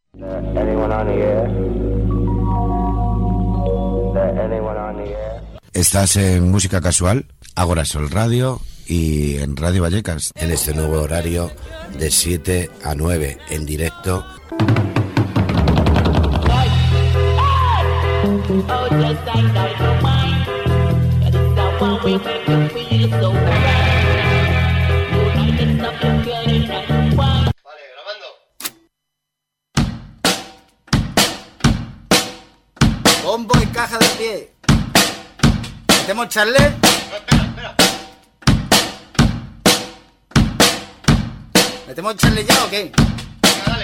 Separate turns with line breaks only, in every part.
Estás en Música Casual, Agora Sol Radio y en Radio Vallecas, en este nuevo horario de 7 a 9, en directo.
Bombo y caja de pie. ¿Metemos charle?
No, espera.
¿Metemos charle ya o qué?
Venga, dale.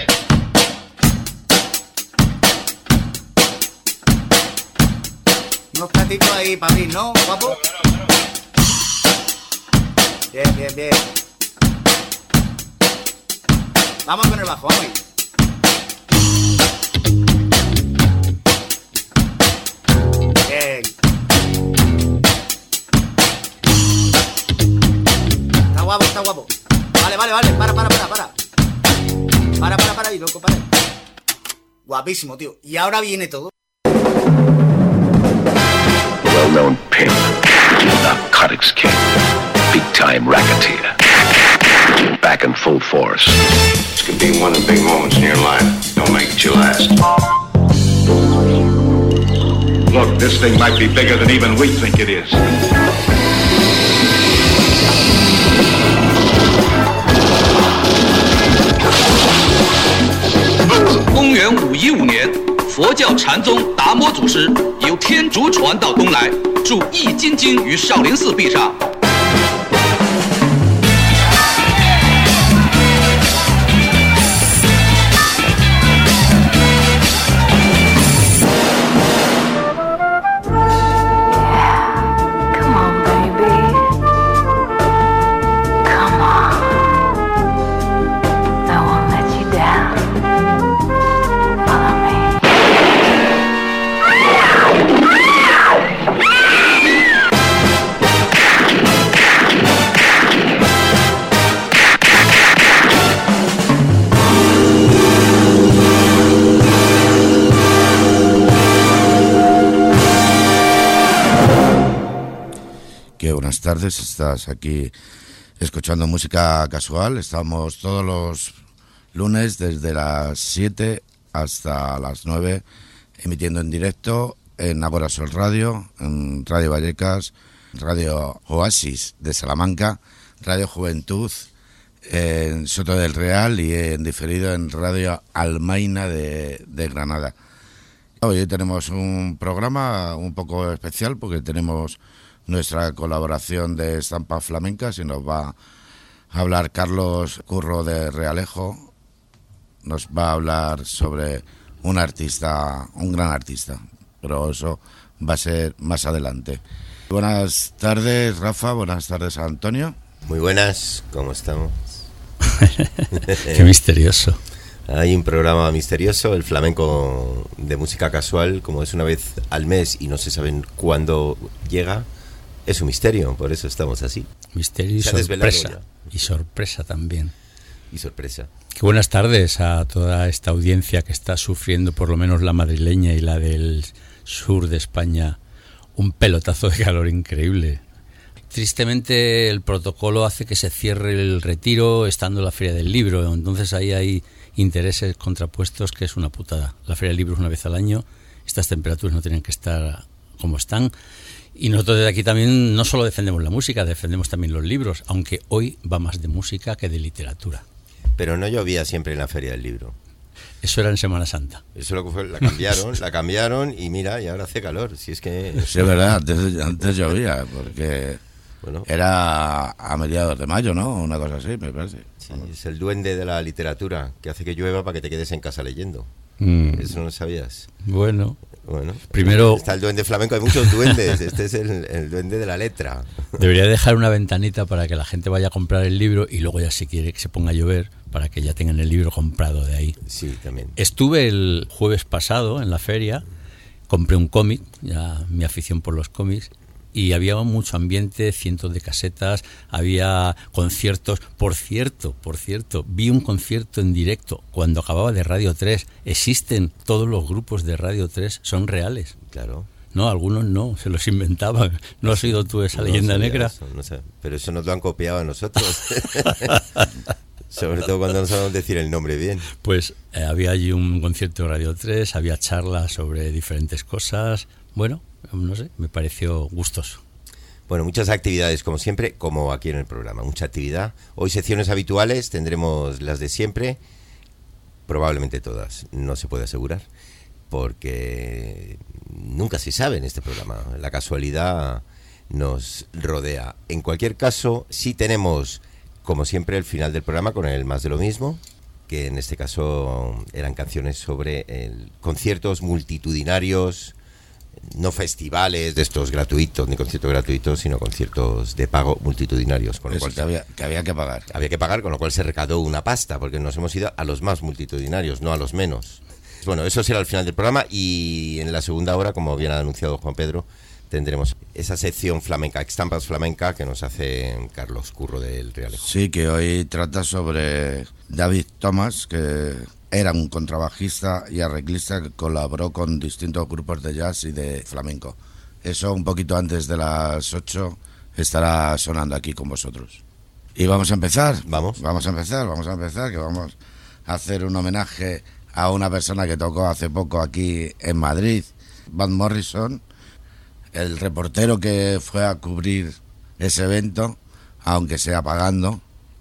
Unos platitos ahí para mí, ¿no, guapo?
Claro.
Bien. Vamos con el bajo, vamos ahí. Bien. Está guapo. Vale. Para ahí, loco, para ahí. Guapísimo, tío. Y ahora viene todo.
Well-known pimp, narcotics king, big-time racketeer, back in full force.
This could be one of the big moments in your life. Don't make it your last.
Look, this thing might be bigger than even we think it is.
公元515年，佛教禅宗达摩祖师由天竺传到东来，著《易筋经》于少林寺壁上。
Buenas tardes, estás aquí escuchando Música Casual. Estamos todos los lunes desde las 7 hasta las 9 emitiendo en directo en Agora Sol Radio, en Radio Vallecas, Radio Oasis de Salamanca, Radio Juventud en Soto del Real y en diferido en Radio Almaina de Granada. Hoy tenemos un programa un poco especial porque tenemos nuestra colaboración de estampas flamencas y nos va a hablar Carlos Curro de Realejo. Nos va a hablar sobre un artista, un gran artista, pero eso va a ser más adelante. Buenas tardes, Rafa, buenas tardes, Antonio.
Muy buenas, ¿cómo estamos?
Qué misterioso.
Hay un programa misterioso, el flamenco de Música Casual, como es una vez al mes y no se saben cuándo llega. Es un misterio, por eso estamos así.
Misterio y sorpresa. Y sorpresa también.
Y sorpresa.
Qué buenas tardes a toda esta audiencia que está sufriendo, por lo menos la madrileña y la del sur de España, un pelotazo de calor increíble. Tristemente el protocolo hace que se cierre el retiro estando la Feria del Libro, entonces ahí hay intereses contrapuestos que es una putada. La Feria del Libro es una vez al año, estas temperaturas no tienen que estar como están. Y nosotros desde aquí también no solo defendemos la música, defendemos también los libros, aunque hoy va más de música que de literatura.
Pero no llovía siempre en la Feria del Libro.
Eso era en Semana Santa.
Eso lo que fue, la cambiaron y mira, y ahora hace calor. Si es que...
Sí, es verdad, antes llovía, porque bueno, era a mediados de mayo, ¿no? Una cosa así, me parece.
Sí, es el duende de la literatura, que hace que llueva para que te quedes en casa leyendo. Eso no lo sabías.
Bueno,
primero está el duende flamenco, hay muchos duendes. Este es el duende de la letra.
Debería dejar una ventanita para que la gente vaya a comprar el libro y luego ya si quiere que se ponga a llover para que ya tengan el libro comprado de ahí.
Sí, también.
Estuve el jueves pasado en la feria, compré un cómic, ya mi afición por los cómics, y había mucho ambiente, cientos de casetas, había conciertos. Por cierto, vi un concierto en directo cuando acababa de Radio 3. Existen todos los grupos de Radio 3, son reales.
Claro.
No, algunos no, se los inventaban. ¿No has oído tú esa leyenda negra?
Eso, no sé, pero eso nos lo han copiado a nosotros. Sobre todo cuando no sabemos decir el nombre bien.
Pues había allí un concierto de Radio 3, había charlas sobre diferentes cosas. Bueno, no sé, me pareció gustoso.
Bueno, muchas actividades como siempre, como aquí en el programa, mucha actividad. Hoy secciones habituales, tendremos las de siempre, probablemente todas, no se puede asegurar, porque nunca se sabe en este programa, la casualidad nos rodea. En cualquier caso, sí tenemos, como siempre, el final del programa con el más de lo mismo, que en este caso eran canciones sobre conciertos multitudinarios, no festivales de estos gratuitos, ni conciertos gratuitos, sino conciertos de pago multitudinarios. Con lo cual
que había que pagar.
Había que pagar, con lo cual se recaudó una pasta, porque nos hemos ido a los más multitudinarios, no a los menos. Bueno, eso será el final del programa, y en la segunda hora, como bien ha anunciado Juan Pedro, tendremos esa sección flamenca, Estampas Flamenca, que nos hace Carlos Curro del Realejo.
Sí, que hoy trata sobre David Thomas, que era un contrabajista y arreglista que colaboró con distintos grupos de jazz y de flamenco. Eso un poquito antes de las 8 estará sonando aquí con vosotros. Y vamos a empezar. Vamos a empezar, que vamos a hacer un homenaje a una persona que tocó hace poco aquí en Madrid, Van Morrison, el reportero que fue a cubrir ese evento, aunque sea pagando,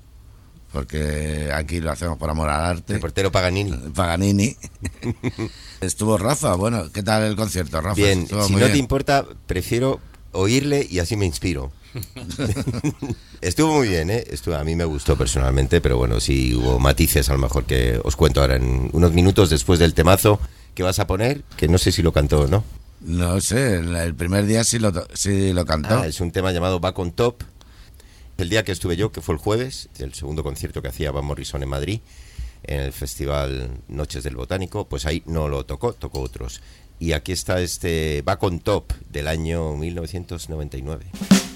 porque aquí lo hacemos por amor al arte.
Reportero Paganini.
Estuvo Rafa. Bueno, ¿qué tal el concierto, Rafa?
Bien,
Estuvo
si
muy
no
bien.
te importa, prefiero oírle y así me inspiro. Estuvo muy bien, ¿eh? A mí me gustó personalmente, pero bueno, sí hubo matices a lo mejor que os cuento ahora en unos minutos después del temazo que vas a poner, que no sé si lo cantó o no.
No sé, el primer día sí lo cantó.
Es un tema llamado Back on Top. El día que estuve yo, que fue el jueves, el segundo concierto que hacía Van Morrison en Madrid, en el Festival Noches del Botánico, pues ahí no lo tocó otros. Y aquí está este Back on Top del año 1999.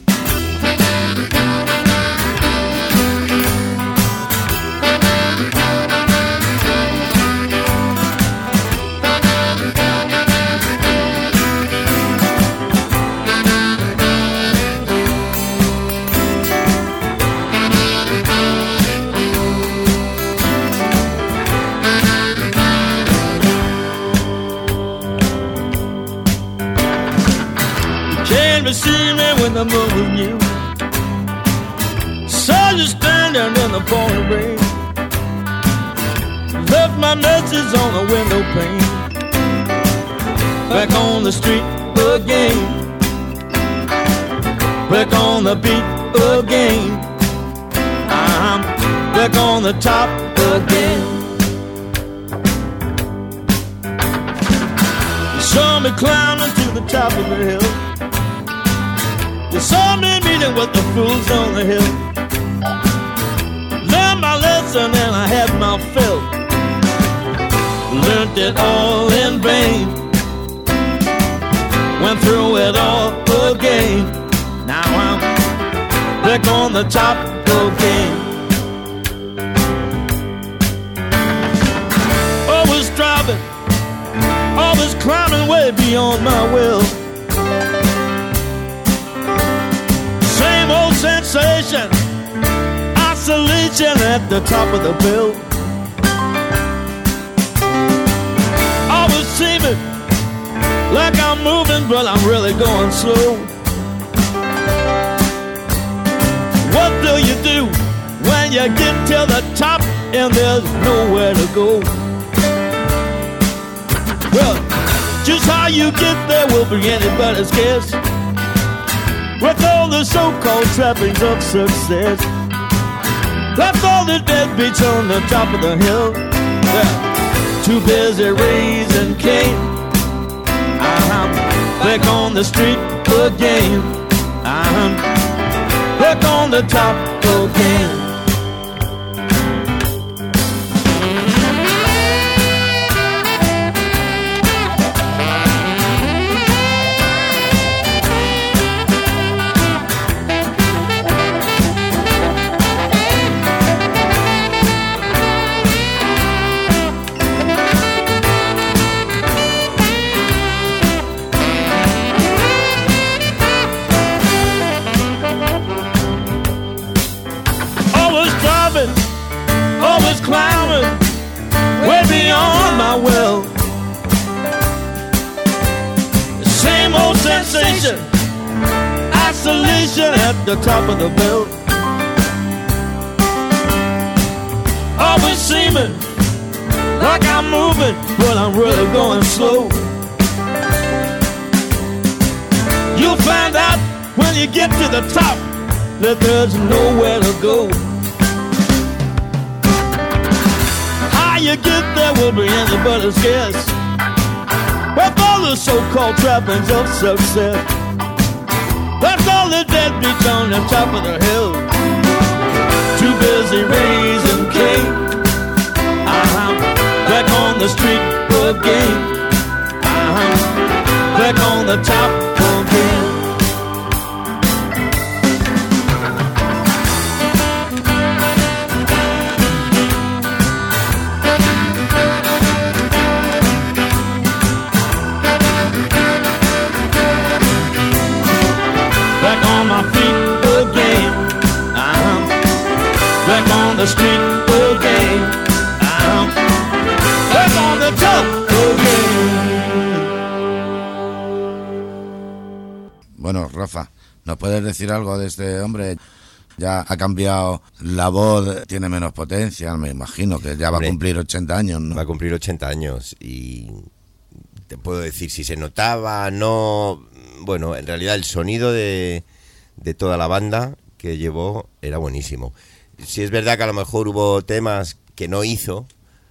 See me when the moon was new. Saw you standing in the pouring rain. Left my message on the window pane. Back on the street again. Back on the beat again. I'm back on the top again. You saw me climbing to the top of the hill. You saw me meeting with the fools on the hill. Learned my lesson and I had my fill. Learned it all in vain. Went through it all again. Now I'm back on the top again. Always driving, always climbing way beyond my will. Same old sensation, isolation at the top of the bill. Always seeming like I'm moving, but I'm really going slow. What do you do when you get to the top and there's nowhere to go? Well, just how you get there will be anybody's guess. With all the so-called trappings of success, left all the deadbeats on the top of the hill. They're too busy raising Cain. I'm back on the street again. I'm back on the top again. conversation, isolation at the top of the bill. Always seeming like I'm moving, but I'm really going slow. You'll find out when you get to the top that there's nowhere to go. How you get there will be anybody's guess, with all the so-called trappings of success. That's all the deadbeats on the top of the hill, too busy raising cane. Back on the street again. Back on the top again. Back on my feet again. Back on the street again. Back on the top again.
Bueno, Rafa, ¿nos puedes decir algo de este hombre? Ya ha cambiado la voz, tiene menos potencia, me imagino que ya va a cumplir 80 años, ¿no?
Va a cumplir 80 años y te puedo decir si se notaba, no... Bueno, en realidad el sonido de toda la banda que llevó era buenísimo. Sí es verdad que a lo mejor hubo temas que no hizo,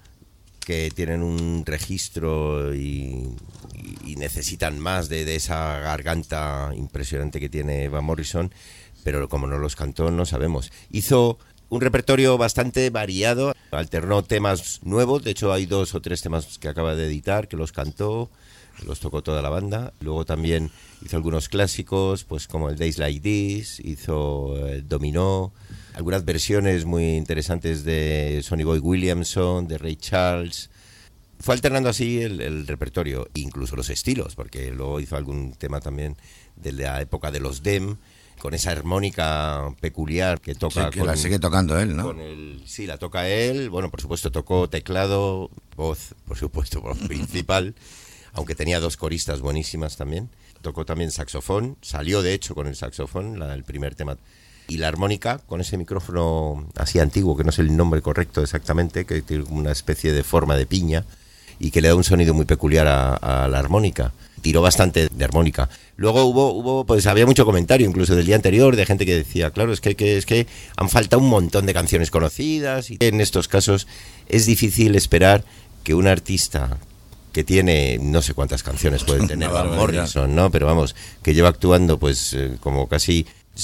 que tienen un registro y necesitan más de esa garganta impresionante que tiene Van Morrison, pero como no los cantó no sabemos. Hizo un repertorio bastante variado, alternó temas nuevos, de hecho hay 2 o 3 temas que acaba de editar, que los cantó, los tocó toda la banda. Luego también hizo algunos clásicos, pues como el Days Like This, hizo Dominó, algunas versiones muy interesantes de Sonny Boy Williamson, de Ray Charles. Fue alternando así el repertorio, incluso los estilos, porque luego hizo algún tema también de la época de los Dem, con esa armónica peculiar que toca.
Sí, que la sigue tocando él, ¿no?
Sí, la toca él. Bueno, por supuesto tocó teclado, voz, por supuesto, voz principal, aunque tenía 2 coristas buenísimas también. Tocó también saxofón, salió de hecho con el saxofón, el primer tema. Y la armónica, con ese micrófono así antiguo, que no sé el nombre correcto exactamente, que tiene una especie de forma de piña y que le da un sonido muy peculiar a la armónica. Tiró bastante de armónica. Luego hubo, pues había mucho comentario, incluso del día anterior, de gente que decía, claro, es que han faltado un montón de canciones conocidas. Y en estos casos es difícil esperar que un artista que tiene, no sé cuántas canciones puede tener Van Morrison, ¿no? Pero vamos, que lleva actuando pues como casi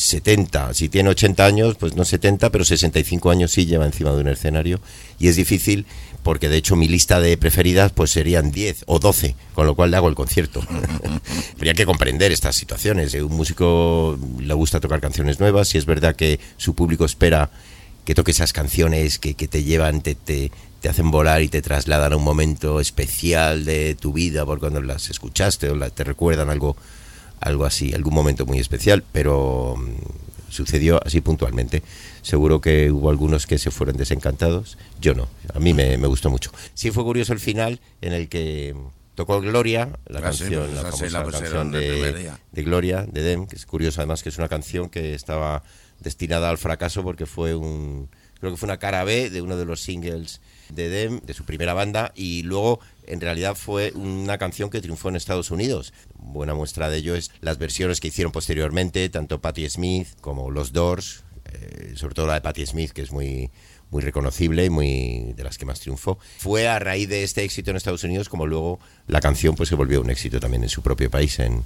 70, si tiene 80 años, pues no 70, pero 65 años sí lleva encima de un escenario, y es difícil porque de hecho mi lista de preferidas pues serían 10 o 12, con lo cual le hago el concierto. Habría que comprender estas situaciones. Un músico le gusta tocar canciones nuevas, y es verdad que su público espera que toque esas canciones que te llevan, te hacen volar y te trasladan a un momento especial de tu vida por cuando las escuchaste o te recuerdan algo así, algún momento muy especial, pero sucedió así puntualmente. Seguro que hubo algunos que se fueron desencantados, yo no, a mí me gustó mucho. Sí fue curioso el final en el que tocó Gloria, la canción, la famosa canción de Gloria, de Dem, que es curioso además que es una canción que estaba destinada al fracaso porque creo que fue una cara B de uno de los singles de Dem, de su primera banda, y luego en realidad fue una canción que triunfó en Estados Unidos. Buena muestra de ello es las versiones que hicieron posteriormente, tanto Patti Smith como los Doors, sobre todo la de Patti Smith, que es muy reconocible y muy de las que más triunfó. Fue a raíz de este éxito en Estados Unidos como luego la canción pues se volvió un éxito también en su propio país, en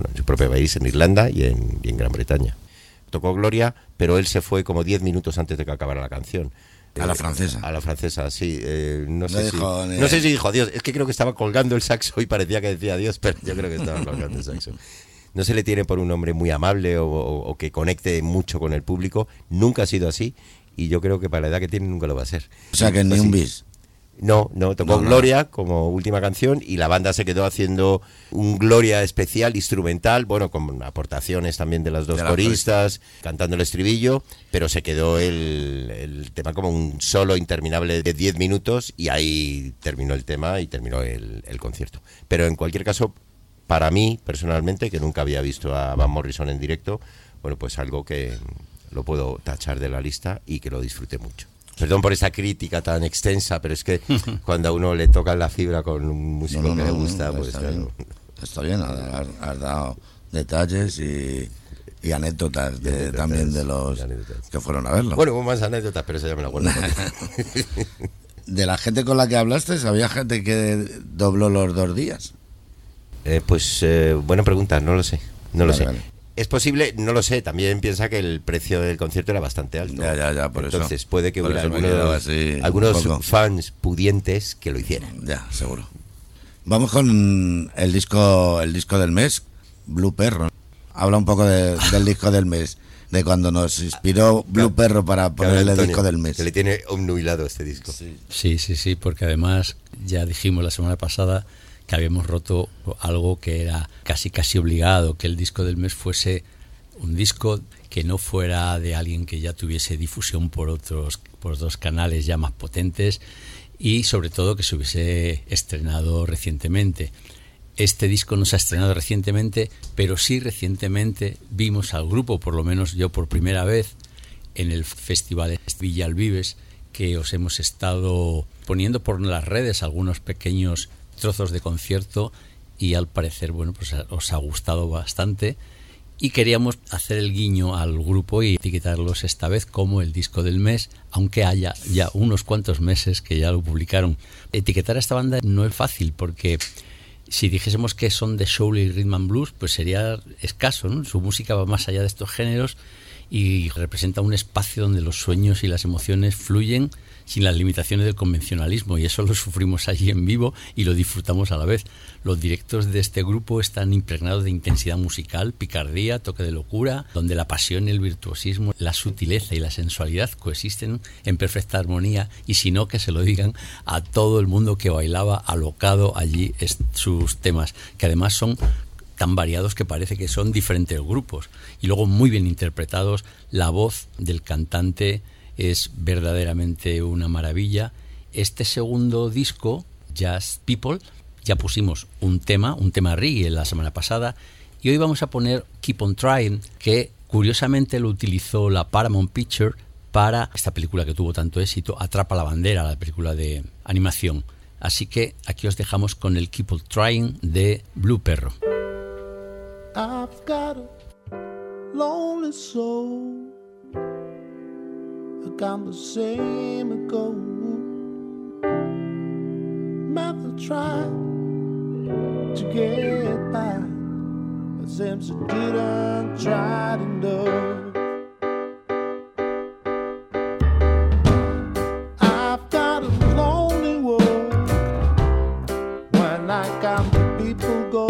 Irlanda y en Gran Bretaña. Tocó Gloria, pero él se fue como 10 minutos antes de que acabara la canción.
A la francesa.
A la francesa, sí. No sé si dijo adiós. Es que creo que estaba colgando el saxo y parecía que decía adiós, pero yo creo que estaba colgando el saxo. No se le tiene por un hombre muy amable o que conecte mucho con el público. Nunca ha sido así, y yo creo que para la edad que tiene nunca lo va a ser.
O sea que ni un bis.
No, tocó Gloria como última canción, y la banda se quedó haciendo un Gloria especial, instrumental, bueno, con aportaciones también de las 2 coristas, cantando el estribillo, pero se quedó el tema como un solo interminable de 10 minutos, y ahí terminó el tema y terminó el concierto. Pero en cualquier caso, para mí, personalmente, que nunca había visto a Van Morrison en directo, bueno, pues algo que lo puedo tachar de la lista y que lo disfruté mucho. Perdón por esa crítica tan extensa, pero es que cuando a uno le toca la fibra con un músico que le gusta, pues
está bien, has dado detalles y anécdotas también de los que fueron a verlo.
Bueno, hubo más anécdotas, pero eso ya me la guardo.
De la gente con la que hablaste, ¿había gente que dobló los 2 días?
Buena pregunta, no lo sé.
Vale.
Es posible, no lo sé, también piensa que el precio del concierto era bastante alto.
Ya, por eso.
Entonces puede que hubiera algunos fans pudientes que lo hicieran.
Ya, seguro. Vamos con el disco del mes, Blue Perro. Habla un poco del disco del mes, de cuando nos inspiró Blue Perro para ponerle el disco del mes.
Se le tiene obnubilado este disco.
Sí, porque además ya dijimos la semana pasada que habíamos roto algo que era casi obligado, que el disco del mes fuese un disco que no fuera de alguien que ya tuviese difusión por otros canales ya más potentes y sobre todo que se hubiese estrenado recientemente. Este disco no se ha estrenado recientemente, pero sí recientemente vimos al grupo, por lo menos yo por primera vez, en el Festival Villalbibes, que os hemos estado poniendo por las redes algunos pequeños trozos de concierto y al parecer, bueno, pues os ha gustado bastante y queríamos hacer el guiño al grupo y etiquetarlos esta vez como el disco del mes, aunque haya ya unos cuantos meses que ya lo publicaron. Etiquetar a esta banda no es fácil porque si dijésemos que son de soul y rhythm and blues, pues sería escaso, ¿no? Su música va más allá de estos géneros y representa un espacio donde los sueños y las emociones fluyen sin las limitaciones del convencionalismo, y eso lo sufrimos allí en vivo y lo disfrutamos a la vez. Los directos de este grupo están impregnados de intensidad musical, picardía, toque de locura, donde la pasión, el virtuosismo, la sutileza y la sensualidad coexisten en perfecta armonía, y si no, que se lo digan a todo el mundo que bailaba alocado allí sus temas, que además son tan variados que parece que son diferentes grupos, y luego muy bien interpretados. La voz del cantante es verdaderamente una maravilla. Este segundo disco, Just People, ya pusimos un tema reggae la semana pasada, y hoy vamos a poner Keep on Trying, que curiosamente lo utilizó la Paramount Picture para esta película que tuvo tanto éxito, Atrapa la bandera, la película de animación. Así que aquí os dejamos con el Keep on Trying de Blue Perro.
I've got a lonely soul, I got the same ago. Mother tried to get by, but seems I didn't try to know. I've got a lonely walk when I count the people go.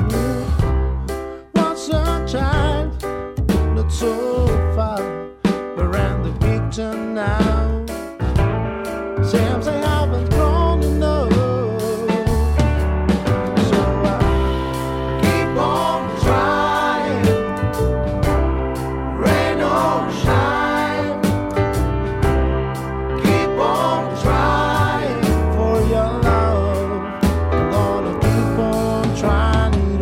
Once a child, not so far, around the big town now. Seems I haven't grown enough, so I keep on trying, rain or shine. Keep on trying for your love. I'm gonna keep on trying it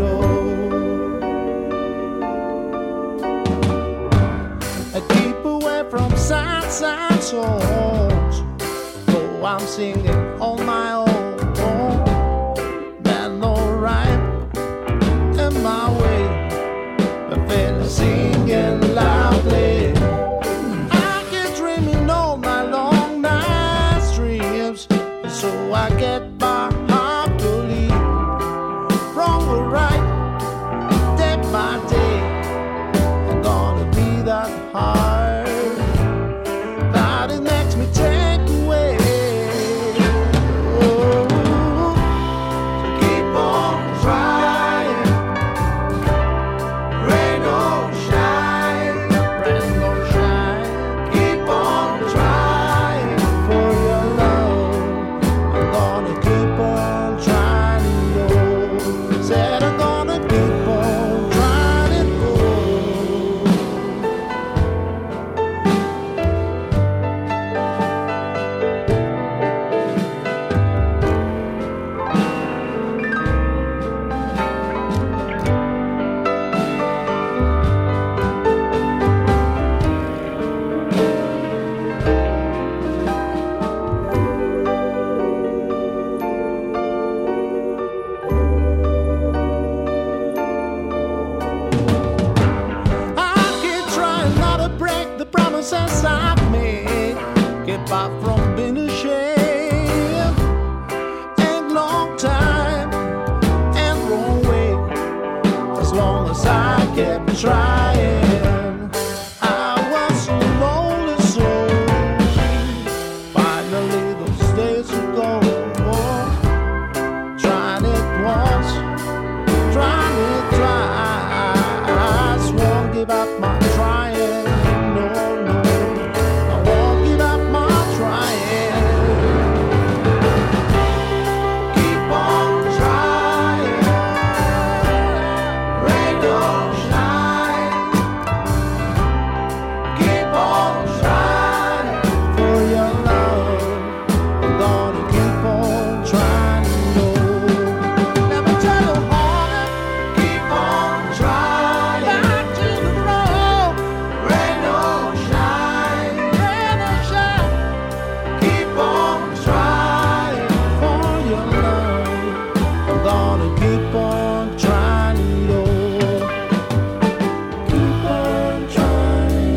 all. I keep away from sad songs, though I'm singing on my own. There's no rhyme in my way, I feel singing loudly. I get dreaming all my long night dreams, so I get by happily. Wrong or right, day by day, I'm gonna be that hard. That it makes me take away. trying. I was a lonely soul. Finally, those days are gone. Trying it once, trying it twice. Won't give up my trying. No, no, I won't give up my trying. Keep on trying. Rain don't shine. Keep on trying for your love. I'm gonna keep on trying. No, never try to harder. Keep on trying. Back to the road. Rain don't shine. Rain don't shine. Keep on trying for your love. I'm gonna keep on trying. No, keep on trying.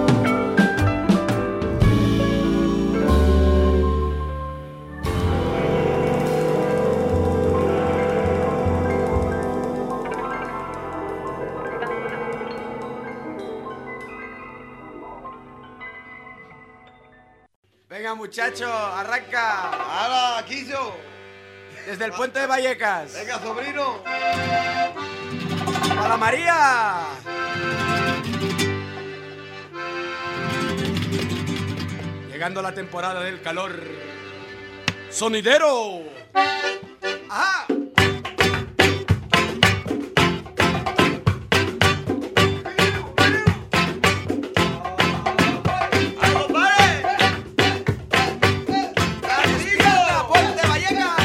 Venga, muchacho, arranca.
¡Hala, Quillo!
Desde el puente de Vallecas.
¡Venga, sobrino!
¡Para María! Llegando la temporada del calor. ¡Sonidero! ¡Ajá! ¡Puente de Vallecas!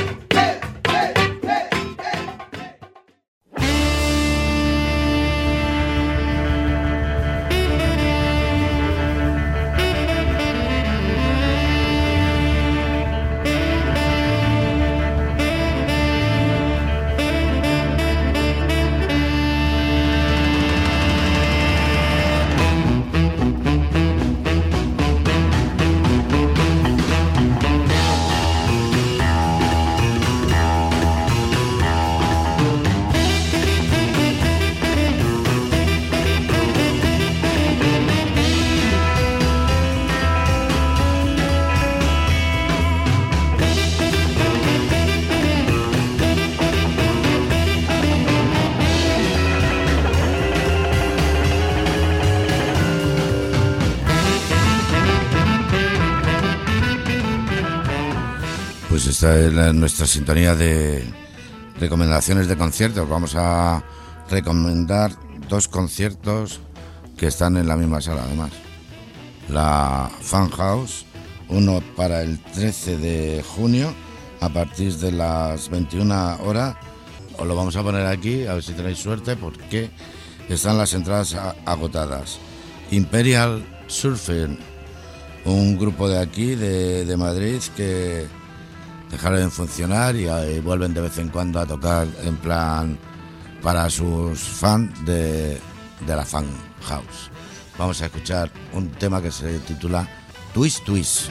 Pues esta es nuestra sintonía de recomendaciones de conciertos. Vamos a recomendar 2 conciertos que están en la misma sala, además. La Fan House, uno para el 13 de junio a partir de las 21 horas. Os lo vamos a poner aquí, a ver si tenéis suerte, porque están las entradas agotadas. Imperial Surfing, un grupo de aquí, de Madrid, que dejaron de funcionar y vuelven de vez en cuando a tocar en plan para sus fans de la Fan House. Vamos a escuchar un tema que se titula Twist Twist.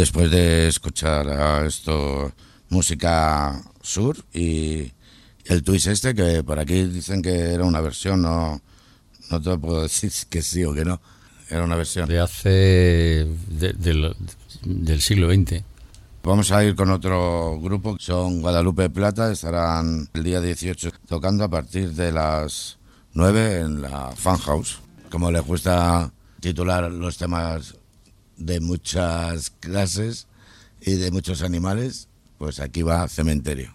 después de escuchar a esto, música sur y el twist este, que por aquí dicen que era una versión, no te puedo decir que sí o que no, era una versión.
De hace... del siglo XX.
Vamos a ir con otro grupo, son Guadalupe Plata, estarán el día 18 tocando a partir de las 9 en la Fan House. Como les gusta titular los temas de muchas clases y de muchos animales, pues aquí va Cementerio.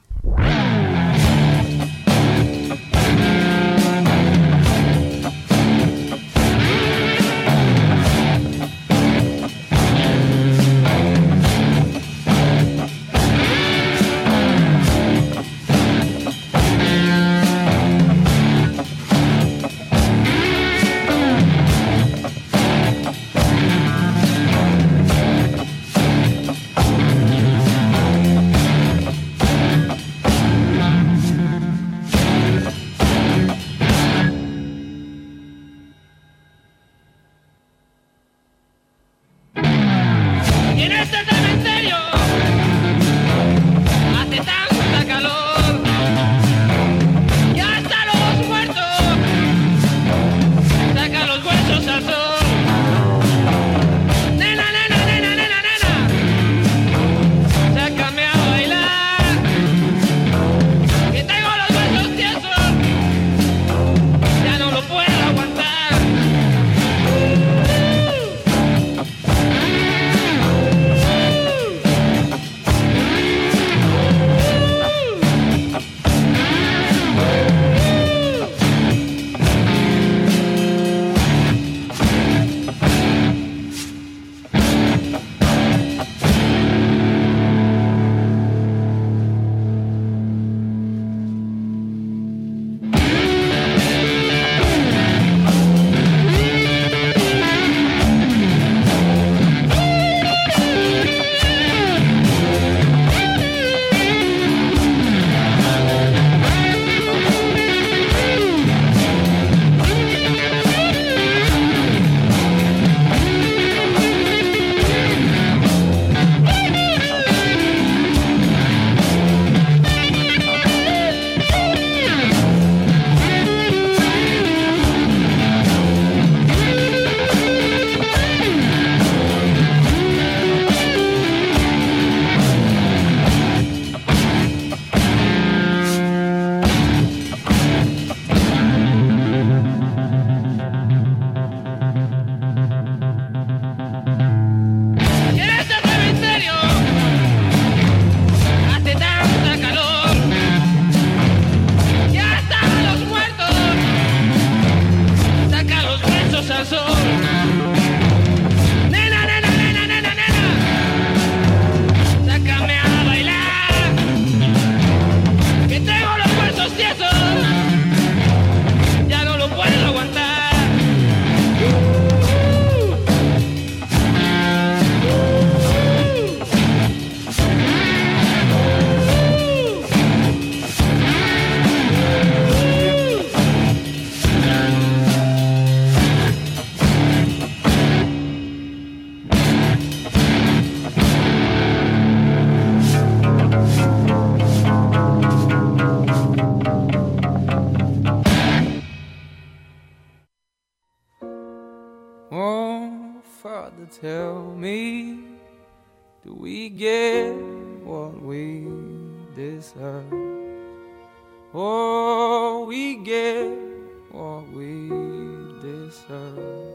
Tell me, do we get what we deserve? Oh, we get what we deserve.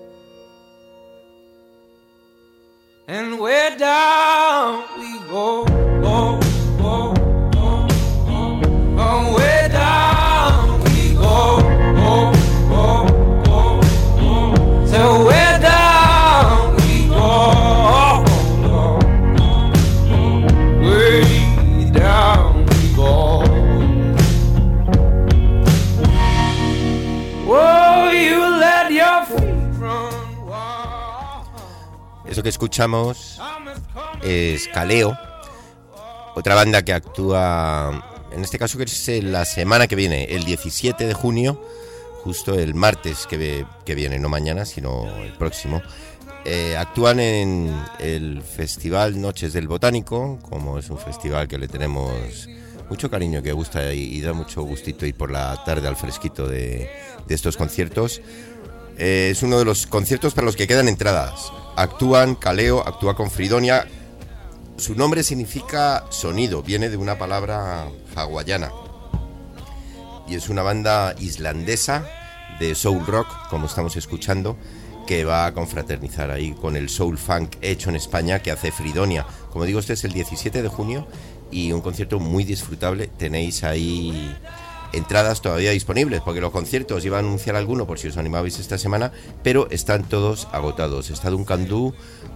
And where down we go, go, go, go, go. Oh, where down we go, go, go, go, go. So where down we go, go, go, way down we go. Oh, you let your feet run wild.
Eso que escuchamos es Kaleo, otra banda que actúa, en este caso que es la semana que viene, el 17 de junio, justo el martes que viene, no mañana, sino el próximo, Actúan en el Festival Noches del Botánico, como es un festival que le tenemos mucho cariño, que gusta y da mucho gustito ir por la tarde al fresquito de estos conciertos. Es uno de los conciertos para los que quedan entradas. Actúan Kaleo, actúa con Fridonia. Su nombre significa sonido, viene de una palabra hawaiana. Y es una banda islandesa de soul rock, como estamos escuchando, que va a confraternizar ahí con el soul funk hecho en España que hace Fridonia. Como digo, este es el 17 de junio y un concierto muy disfrutable. Tenéis ahí entradas todavía disponibles, porque los conciertos iba a anunciar alguno por si os animabais esta semana, pero están todos agotados. Está Duncan Du,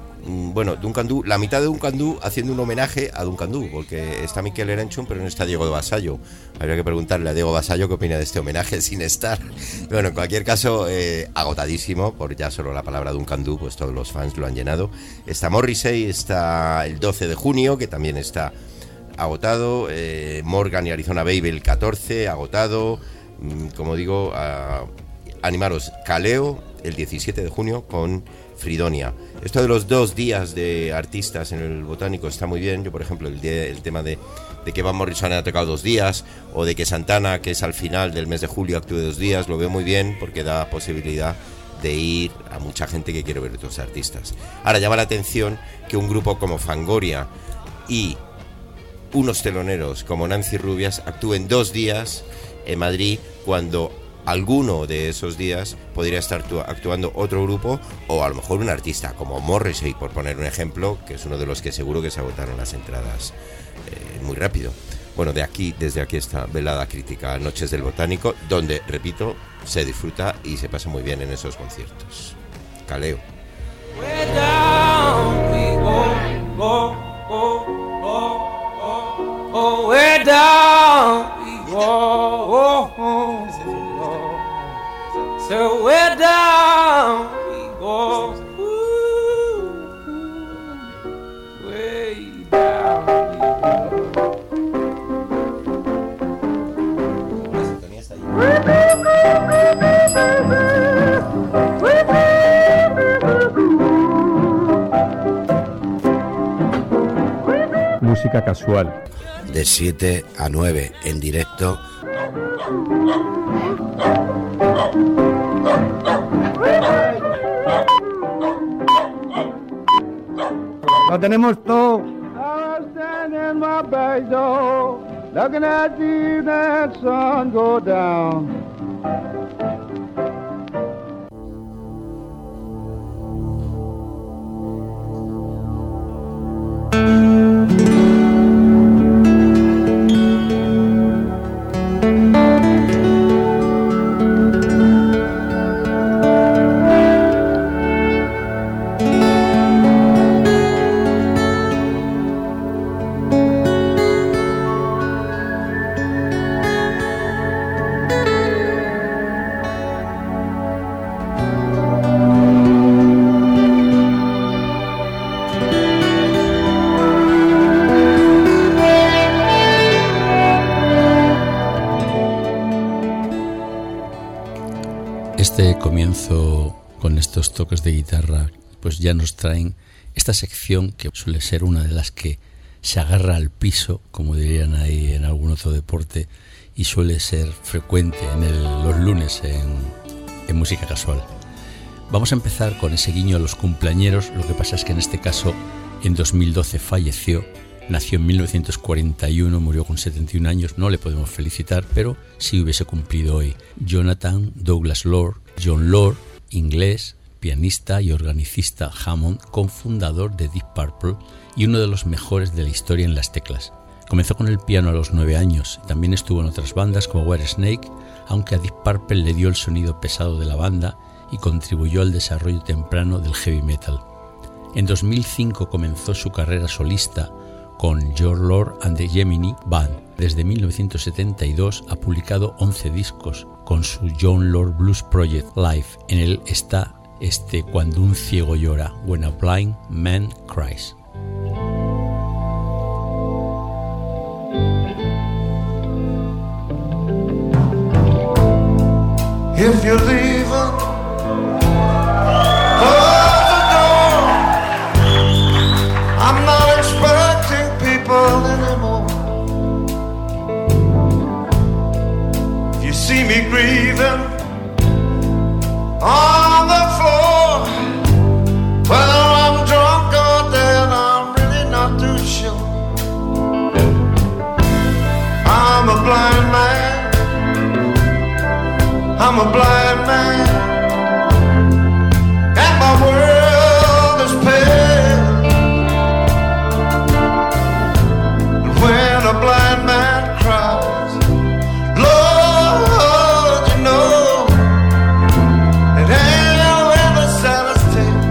la mitad de Duncan Du haciendo un homenaje a Duncan Du, porque está Mikel Erenchun, pero no está Diego de Basallo. Habría que preguntarle a Diego Basallo qué opina de este homenaje sin estar. Bueno, en cualquier caso, agotadísimo, por ya solo la palabra Duncan Du, pues todos los fans lo han llenado. Está Morrissey, está el 12 de junio, que también está agotado. Morgan y Arizona Baby el 14, agotado. Como digo, animaros. Kaleo el 17 de junio con Fridonia. Esto de los 2 días de artistas en el Botánico está muy bien. Yo, por ejemplo, el tema de que Van Morrison ha tocado 2 días, o de que Santana, que es al final del mes de julio, actúe 2 días, lo veo muy bien, porque da posibilidad de ir a mucha gente que quiere ver otros artistas. Ahora llama la atención que un grupo como Fangoria y unos teloneros como Nancy Rubias actúen 2 días en Madrid, cuando alguno de esos días podría estar actuando otro grupo, o a lo mejor un artista como Morrissey, por poner un ejemplo, que es uno de los que seguro que se agotaron las entradas muy rápido. Bueno, desde aquí esta velada crítica Noches del Botánico, donde, repito, se disfruta y se pasa muy bien en esos conciertos. Kaleo.
Way down we go, way down we go, so way down we go, way down we go.
La sintonía está ahí.
Música casual.
De 7 a 9 en directo.
Lo tenemos todo. I was standing in my back door, looking at the evening sun go down.
Este comienzo con estos toques de guitarra pues ya nos traen esta sección que suele ser una de las que se agarra al piso, como dirían ahí en algún otro deporte, y suele ser frecuente los lunes en Música Casual. Vamos a empezar con ese guiño a los cumpleañeros. Lo que pasa es que en este caso en 2012 falleció. Nació en 1941, murió con 71 años, no le podemos felicitar, pero sí hubiese cumplido hoy. Jonathan Douglas Lord, John Lord, inglés, pianista y organicista Hammond, cofundador de Deep Purple y uno de los mejores de la historia en las teclas. Comenzó con el piano a los 9 años, también estuvo en otras bandas como Whitesnake, aunque a Deep Purple le dio el sonido pesado de la banda y contribuyó al desarrollo temprano del heavy metal. En 2005 comenzó su carrera solista con John Lord and the Gemini Band. Desde 1972 ha publicado 11 discos con su John Lord Blues Project Live. En él está Cuando un ciego llora, When a Blind Man Cries.
If you're leaving, close the door.
breathing on the floor. Whether I'm drunk or dead, I'm really not too sure. I'm a blind man, I'm a blind man, and my world is pale. And when a blind man cries, Lord, you know, it ain't ever the saddest tale.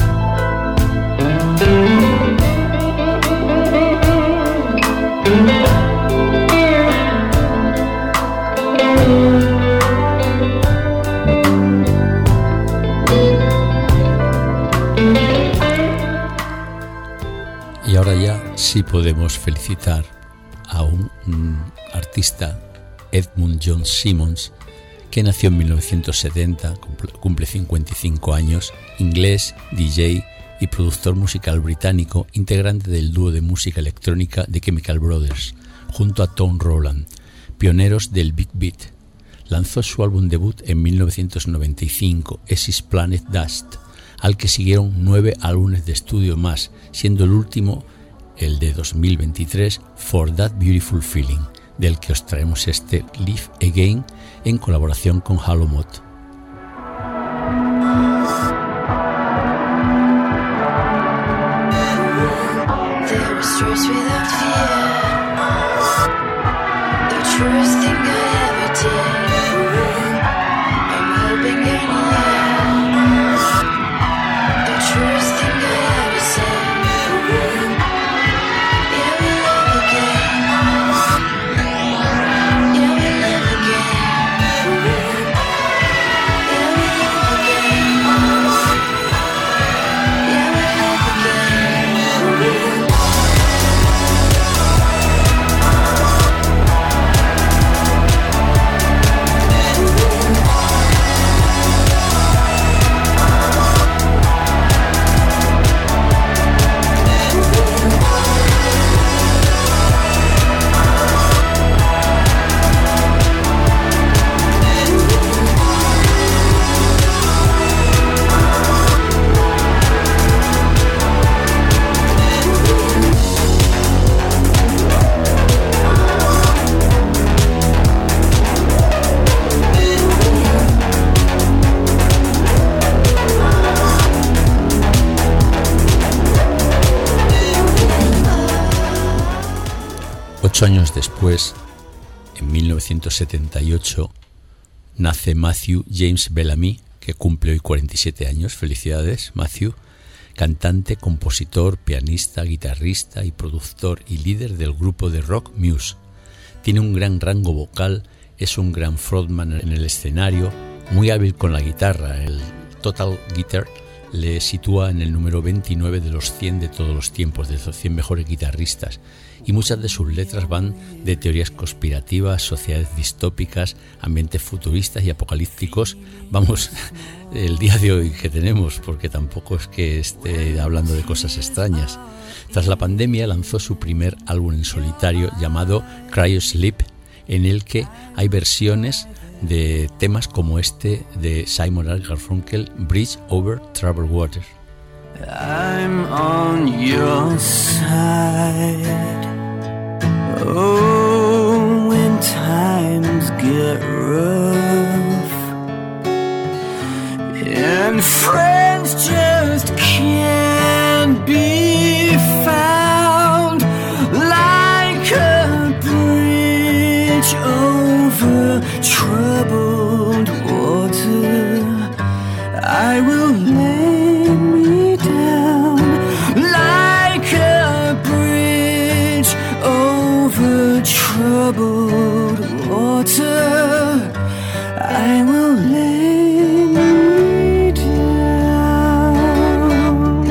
Y ahora ya sí podemos felicitar a un artista, Edmund John Simmons, que nació en 1970, cumple 55 años, inglés, DJ y productor musical británico, integrante del dúo de música electrónica The Chemical Brothers, junto a Tom Rowland, pioneros del Big Beat. Lanzó su álbum debut en 1995, Exit Planet Dust, al que siguieron 9 álbumes de estudio más, siendo el último, el de 2023, For That Beautiful Feeling, del que os traemos este Live Again en colaboración con Halo Mod. Ocho años después, en 1978, nace Matthew James Bellamy, que cumple hoy 47 años. Felicidades, Matthew. Cantante, compositor, pianista, guitarrista y productor y líder del grupo de rock Muse. Tiene un gran rango vocal, es un gran frontman en el escenario, muy hábil con la guitarra. El Total Guitar le sitúa en el número 29 de los 100 de todos los tiempos, de los 100 mejores guitarristas. Y muchas de sus letras van de teorías conspirativas, sociedades distópicas, ambientes futuristas y apocalípticos. Vamos, el día de hoy que tenemos, porque tampoco es que esté hablando de cosas extrañas. Tras la pandemia lanzó su primer álbum en solitario llamado Cryo Sleep, en el que hay versiones de temas como este de Simon & Garfunkel, Bridge Over Troubled Water.
I'm on your side. Oh, when times get rough and friends just can't be found, like a bridge over troubled water, I will lay me down like a bridge over troubled water. I will lay me down.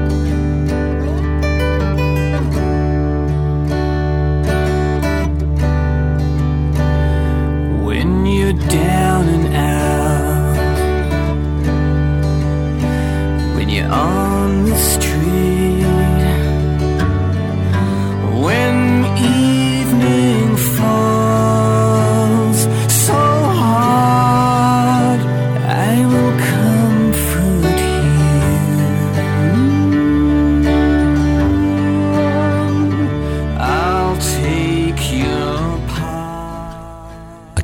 When you're down and out, when you're on the street, when evening falls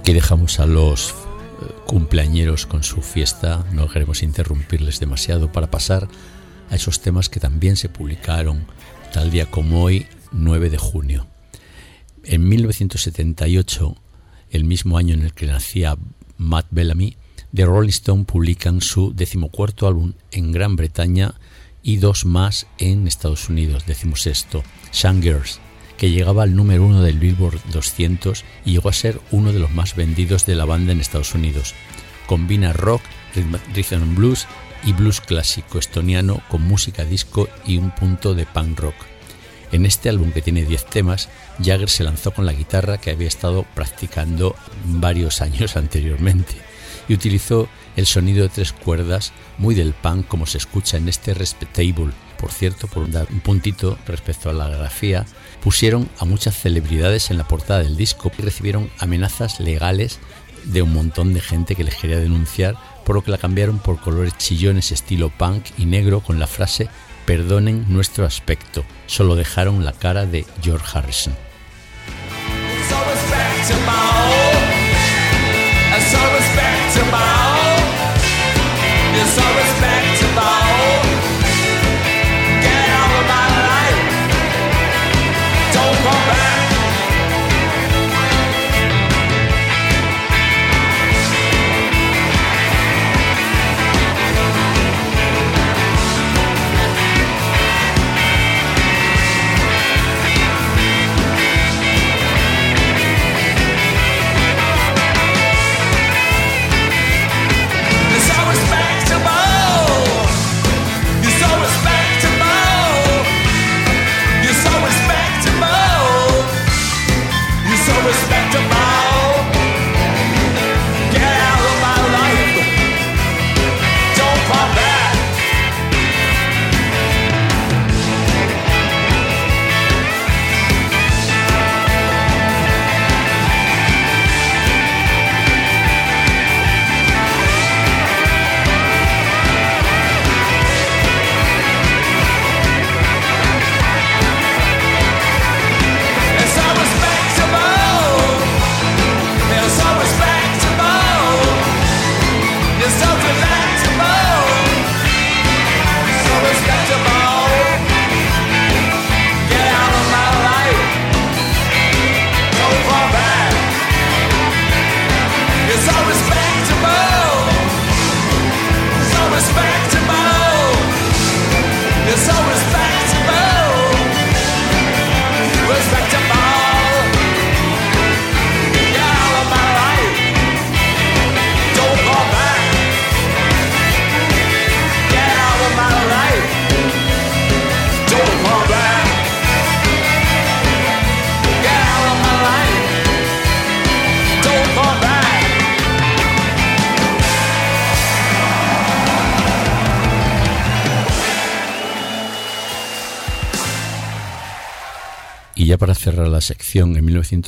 Aquí dejamos a los cumpleañeros con su fiesta, no queremos interrumpirles demasiado para pasar a esos temas que también se publicaron tal día como hoy, 9 de junio. En 1978, el mismo año en el que nacía Matt Bellamy, The Rolling Stones publican su 14º álbum en Gran Bretaña y 2 más en Estados Unidos, 16º, Shangers, que llegaba al número 1 del Billboard 200 y llegó a ser uno de los más vendidos de la banda en Estados Unidos. Combina rock, rhythm and blues y blues clásico estoniano con música disco y un punto de punk rock. En este álbum, que tiene 10 temas, Jagger se lanzó con la guitarra que había estado practicando varios años anteriormente y utilizó el sonido de 3 cuerdas muy del punk, como se escucha en este Respectable. Por cierto, por dar un puntito respecto a la grafía, pusieron a muchas celebridades en la portada del disco y recibieron amenazas legales de un montón de gente que les quería denunciar, por lo que la cambiaron por colores chillones estilo punk y negro con la frase "perdonen nuestro aspecto", solo dejaron la cara de George Harrison. Y ya para cerrar la sección, en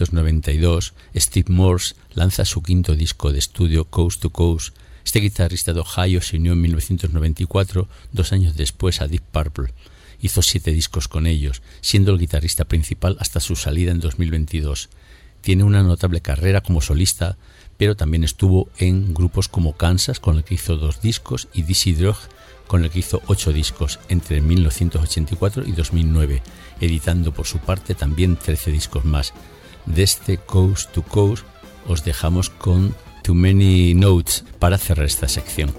1992, Steve Morse lanza su 5º disco de estudio, Coast to Coast. Este guitarrista de Ohio se unió en 1994, 2 años después, a Deep Purple. Hizo 7 discos con ellos, siendo el guitarrista principal hasta su salida en 2022. Tiene una notable carrera como solista, pero también estuvo en grupos como Kansas, con el que hizo 2 discos, y Dizzy Drug, con el que hizo 8 discos entre 1984 y 2009, editando por su parte también 13 discos más. De este Coast to Coast os dejamos con Too Many Notes para cerrar esta sección.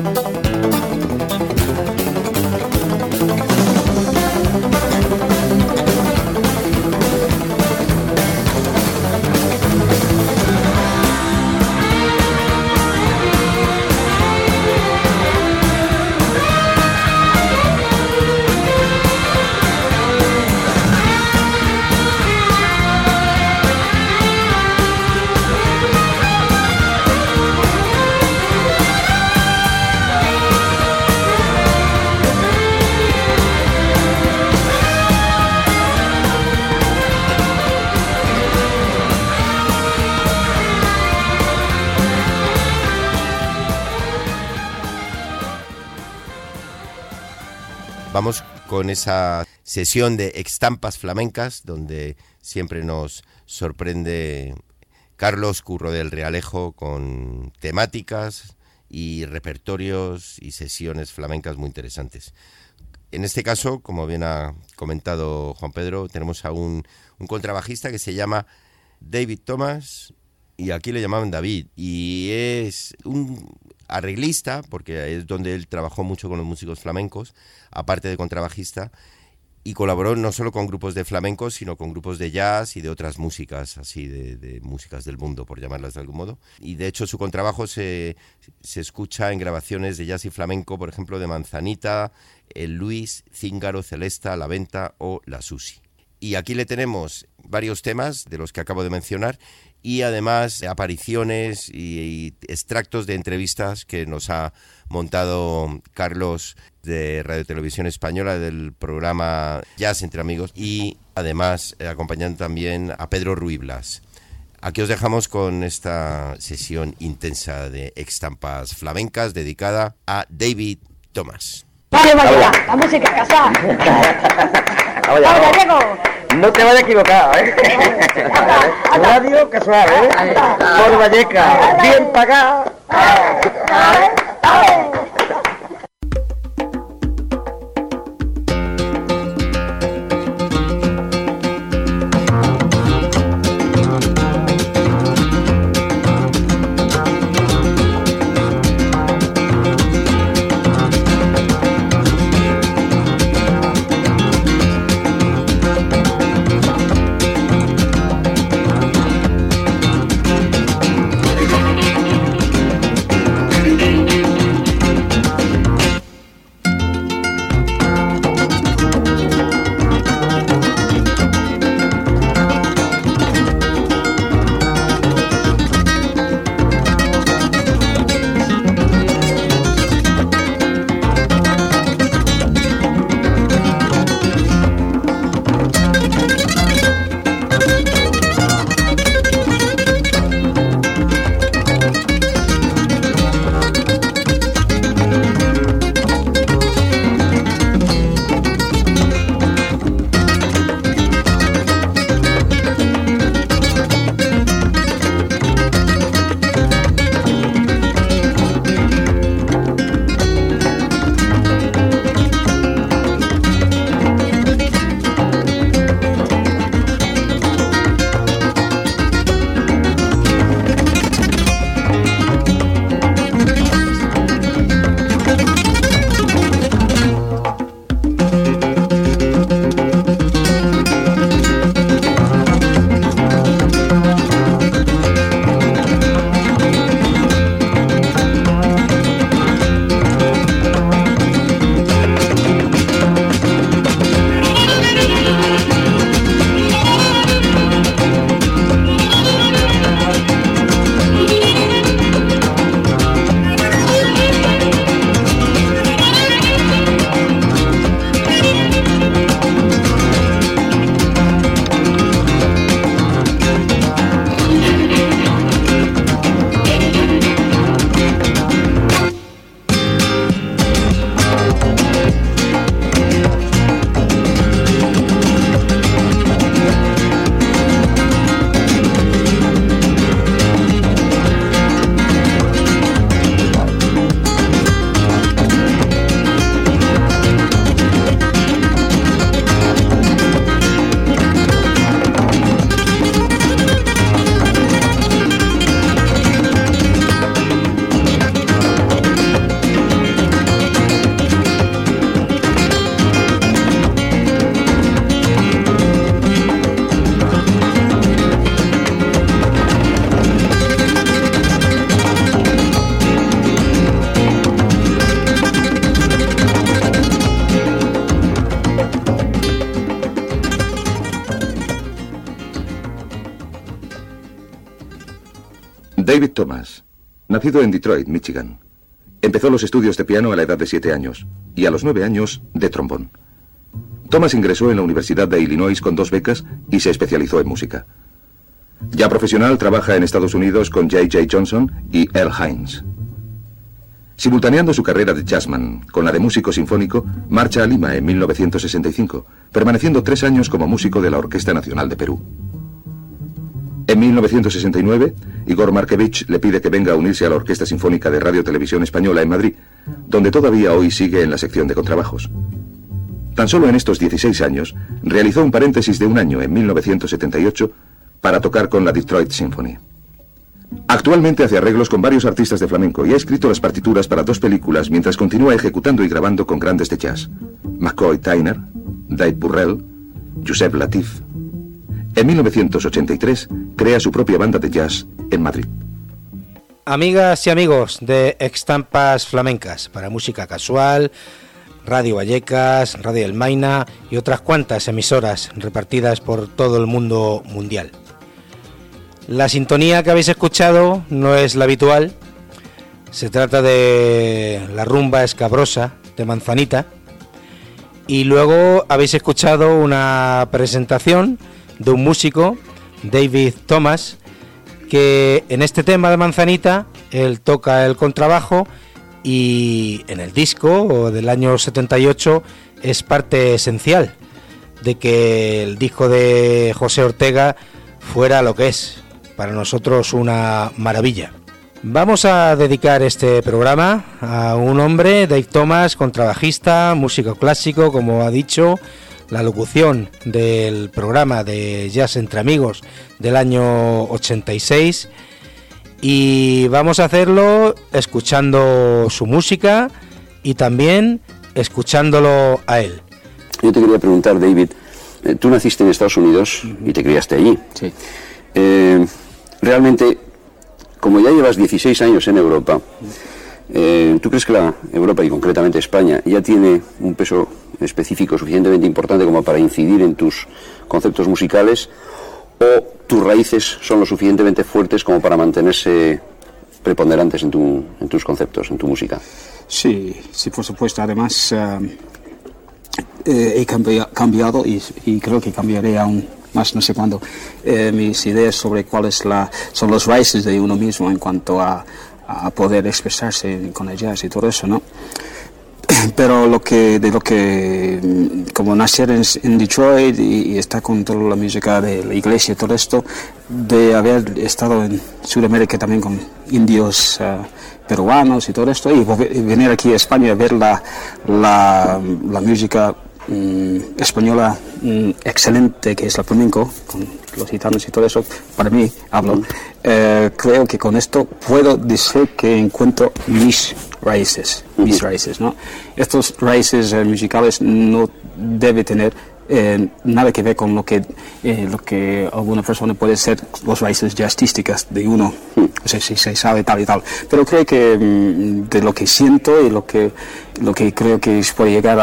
Vamos con esa sesión de Extampas Flamencas, donde siempre nos sorprende Carlos Curro del Realejo con temáticas y repertorios y sesiones flamencas muy interesantes. En este caso, como bien ha comentado Juan Pedro, tenemos a un contrabajista que se llama David Thomas, y aquí le llamaban David, y es un arreglista, porque es donde él trabajó mucho con los músicos flamencos, aparte de contrabajista, y colaboró no solo con grupos de flamencos, sino con grupos de jazz y de otras músicas, así de músicas del mundo, por llamarlas de algún modo. Y de hecho su contrabajo se escucha en grabaciones de jazz y flamenco, por ejemplo, de Manzanita, el Luis, Cíngaro, Celesta, La Venta o La Susi. Y aquí le tenemos varios temas de los que acabo de mencionar, y además apariciones y extractos de entrevistas que nos ha montado Carlos de Radio Televisión Española del programa Jazz Entre Amigos, y además acompañando también a Pedro Ruy Blas. Aquí os dejamos con esta sesión intensa de Extampas Flamencas dedicada a David Thomas.
Vale, la música a casa.
Ahora, Diego. No te vayas a equivocar, ¿eh? Radio casual, ¿eh? Por Valleca, bien pagado.
David Thomas, nacido en Detroit, Michigan, empezó los estudios de piano a la edad de 7 años y a los 9 años de trombón. Thomas ingresó en la Universidad de Illinois con 2 becas y se especializó en música. Ya profesional, trabaja en Estados Unidos con J.J. Johnson y Earl Hines. Simultaneando su carrera de jazzman con la de músico sinfónico, marcha a Lima en 1965, permaneciendo 3 años como músico de la Orquesta Nacional de Perú. En 1969, Igor Markevich le pide que venga a unirse a la Orquesta Sinfónica de Radio Televisión Española en Madrid, donde todavía hoy sigue en la sección de contrabajos. Tan solo en estos 16 años, realizó un paréntesis de 1 año en 1978 para tocar con la Detroit Symphony. Actualmente hace arreglos con varios artistas de flamenco y ha escrito las partituras para 2 películas mientras continúa ejecutando y grabando con grandes de jazz: McCoy Tyner, Dave Burrell, Joseph Latif. En 1983 crea su propia banda de jazz en Madrid.
Amigas y amigos de Estampas Flamencas, para música casual, Radio Vallecas, Radio El Maina y otras cuantas emisoras repartidas por todo el mundo mundial. La sintonía que habéis escuchado no es la habitual. Se trata de la rumba escabrosa de Manzanita. Y luego habéis escuchado una presentación de un músico, David Thomas, que en este tema de Manzanita él toca el contrabajo y en el disco del año 78 es parte esencial de que el disco de José Ortega fuera lo que es. Para nosotros una maravilla. Vamos a dedicar este programa a un hombre, Dave Thomas, contrabajista, músico clásico, como ha dicho. La locución del programa de Jazz Entre Amigos del año 86. Y vamos a hacerlo escuchando su música y también escuchándolo a él.
Yo te quería preguntar, David, tú naciste en Estados Unidos y te criaste allí.
Sí.
Realmente, como ya llevas 16 años en Europa, ¿tú crees que la Europa y concretamente España ya tiene un peso específico suficientemente importante como para incidir en tus conceptos musicales, o tus raíces son lo suficientemente fuertes como para mantenerse preponderantes en tus conceptos, en tu música?
Sí, por supuesto. Además, he cambiado y creo que cambiaré aún más, no sé cuándo, mis ideas sobre cuáles son los raíces de uno mismo en cuanto a poder expresarse con el jazz y todo eso, ¿no? Pero como nacer en Detroit y estar con toda la música de la iglesia y todo esto, de haber estado en Sudamérica también con indios peruanos y todo esto, y venir aquí a España a ver la música española excelente que es la flamenco, con los gitanos y todo eso, para mí hablo, creo que con esto puedo decir que encuentro mis raíces, ¿no? Estos raíces musicales no debe tener nada que ver con lo que alguna persona puede ser las raíces jazzísticas de uno, no sé si se sabe tal y tal, pero creo que de lo que siento y lo que creo que puede llegar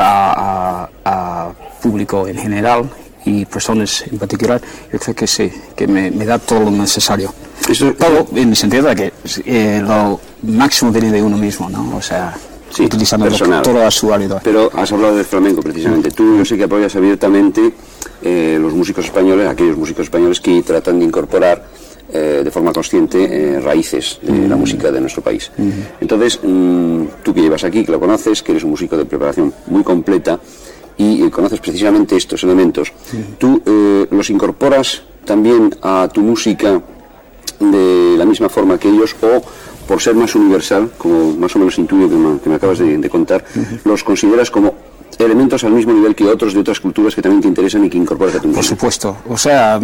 a público en general y personas en particular, yo creo que sí, que me da todo lo necesario. Todo en el sentido de que lo máximo viene de uno mismo, ¿no? O sea, sí, utilizando todo a su alrededor.
Pero has hablado del flamenco precisamente. Tú, yo sé que apoyas abiertamente los músicos españoles, aquellos músicos españoles que tratan de incorporar de forma consciente raíces de la música de nuestro país. Entonces, tú que llevas aquí, que lo conoces, que eres un músico de preparación muy completa y conoces precisamente estos elementos, ¿tú los incorporas también a tu música de la misma forma que ellos, o por ser más universal, como más o menos intuyo que me acabas de contar, los consideras como elementos al mismo nivel que otros de otras culturas que también te interesan y que incorporas a tu música?
Por supuesto. O sea,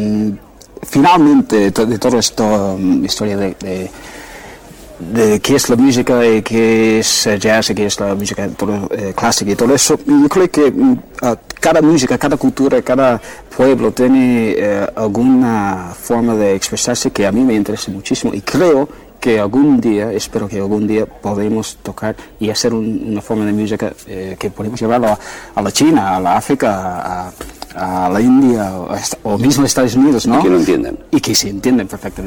finalmente de toda esta historia de qué es la música y qué es jazz y qué es la música clásica y todo eso, yo creo que cada música, cada cultura, cada pueblo tiene alguna forma de expresarse que a mí me interesa muchísimo, y creo que espero que algún día podamos tocar y hacer una forma de música que podemos llevarlo a la China, a la África, a la India o mismo a Estados Unidos, ¿no?
Y que lo entiendan.
Y que se entienden perfectamente.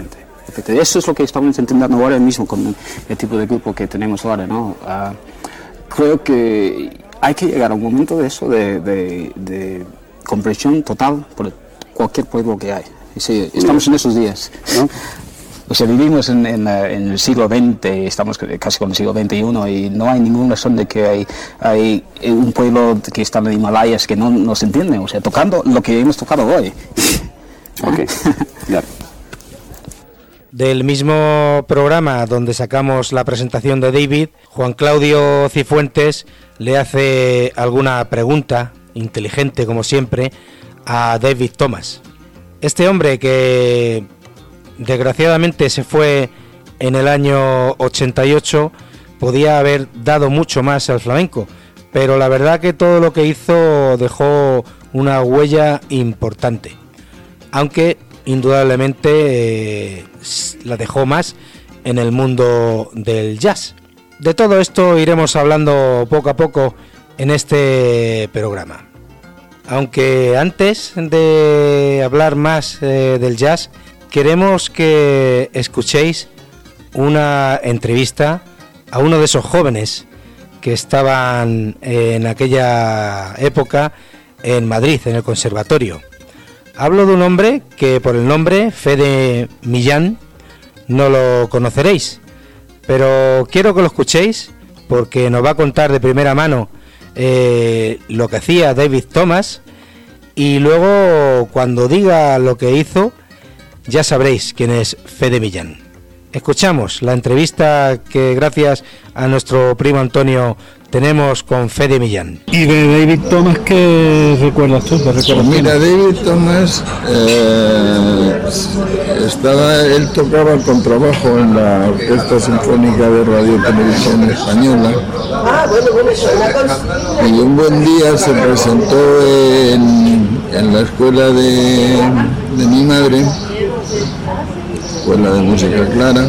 Eso es lo que estamos intentando ahora mismo con el tipo de grupo que tenemos ahora, ¿no? Creo que hay que llegar a un momento de eso, de comprensión total por cualquier pueblo que hay. Sí, estamos en esos días, ¿no? O sea, vivimos en el siglo XX, estamos casi con el siglo XXI y no hay ninguna razón de que hay un pueblo que está en los Himalayas que no nos entiende, o sea, tocando lo que hemos tocado hoy.
Ok, claro.
Del mismo programa donde sacamos la presentación de David, Juan Claudio Cifuentes le hace alguna pregunta, inteligente como siempre, a David Thomas. Este hombre que desgraciadamente se fue en el año 88, podía haber dado mucho más al flamenco, pero la verdad que todo lo que hizo dejó una huella importante, aunque indudablemente la dejó más en el mundo del jazz. De todo esto iremos hablando poco a poco en este programa. Aunque antes de hablar más del jazz, queremos que escuchéis una entrevista a uno de esos jóvenes que estaban en aquella época en Madrid, en el conservatorio. Hablo de un hombre que por el nombre, Fede Millán, no lo conoceréis, pero quiero que lo escuchéis porque nos va a contar de primera mano lo que hacía David Thomas, y luego cuando diga lo que hizo ya sabréis quién es Fede Millán. Escuchamos la entrevista que gracias a nuestro primo Antonio tenemos con Fede Millán.
¿Y de David Thomas qué recuerdas tú?
Mira, David Thomas él tocaba el contrabajo en la Orquesta Sinfónica de Radio Televisión Española, y un buen día se presentó en la escuela de mi madre, Escuela de Música Clara,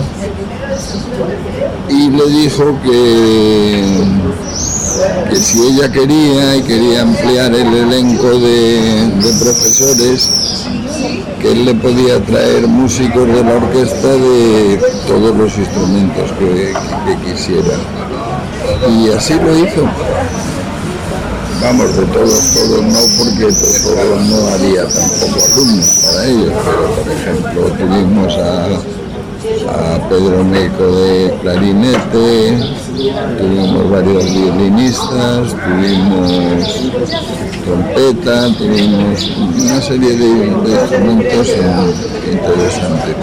y le dijo que si ella quería ampliar el elenco de profesores, que él le podía traer músicos de la orquesta de todos los instrumentos que quisiera. Y así lo hizo. Vamos, de todos no, porque todos no había tampoco alumnos para ellos, pero por ejemplo tuvimos a Pedro Meco de clarinete, tuvimos varios violinistas, tuvimos trompeta, tuvimos una serie de instrumentos interesantes.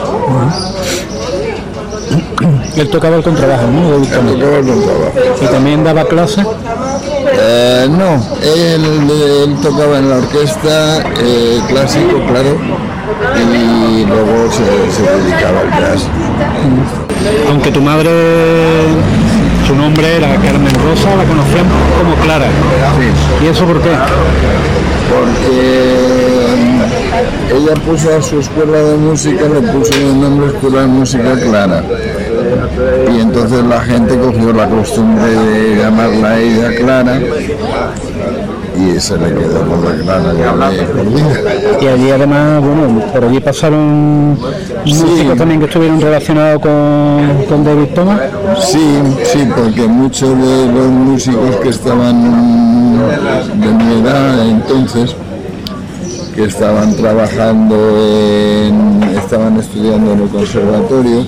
Él tocaba el contrabajo, ¿no?
Él tocaba el contrabajo.
¿Y también daba clases?
No, él tocaba en la orquesta clásico, claro, y luego se dedicaba al jazz.
Aunque tu madre, su nombre era Carmen Rosa, la conocían como Clara. Sí. ¿Y eso por qué?
Porque ella puso a su escuela de música, le puso el nombre Escuela de Música Clara. Y entonces la gente cogió la costumbre de llamarla a ella Clara, y se le quedó por la Clara por vida.
Y allí además, bueno, por allí pasaron músicos también que estuvieron relacionados con David Thomas.
Sí, porque muchos de los músicos que estaban de mi edad entonces, que estaban estaban estudiando en el conservatorio,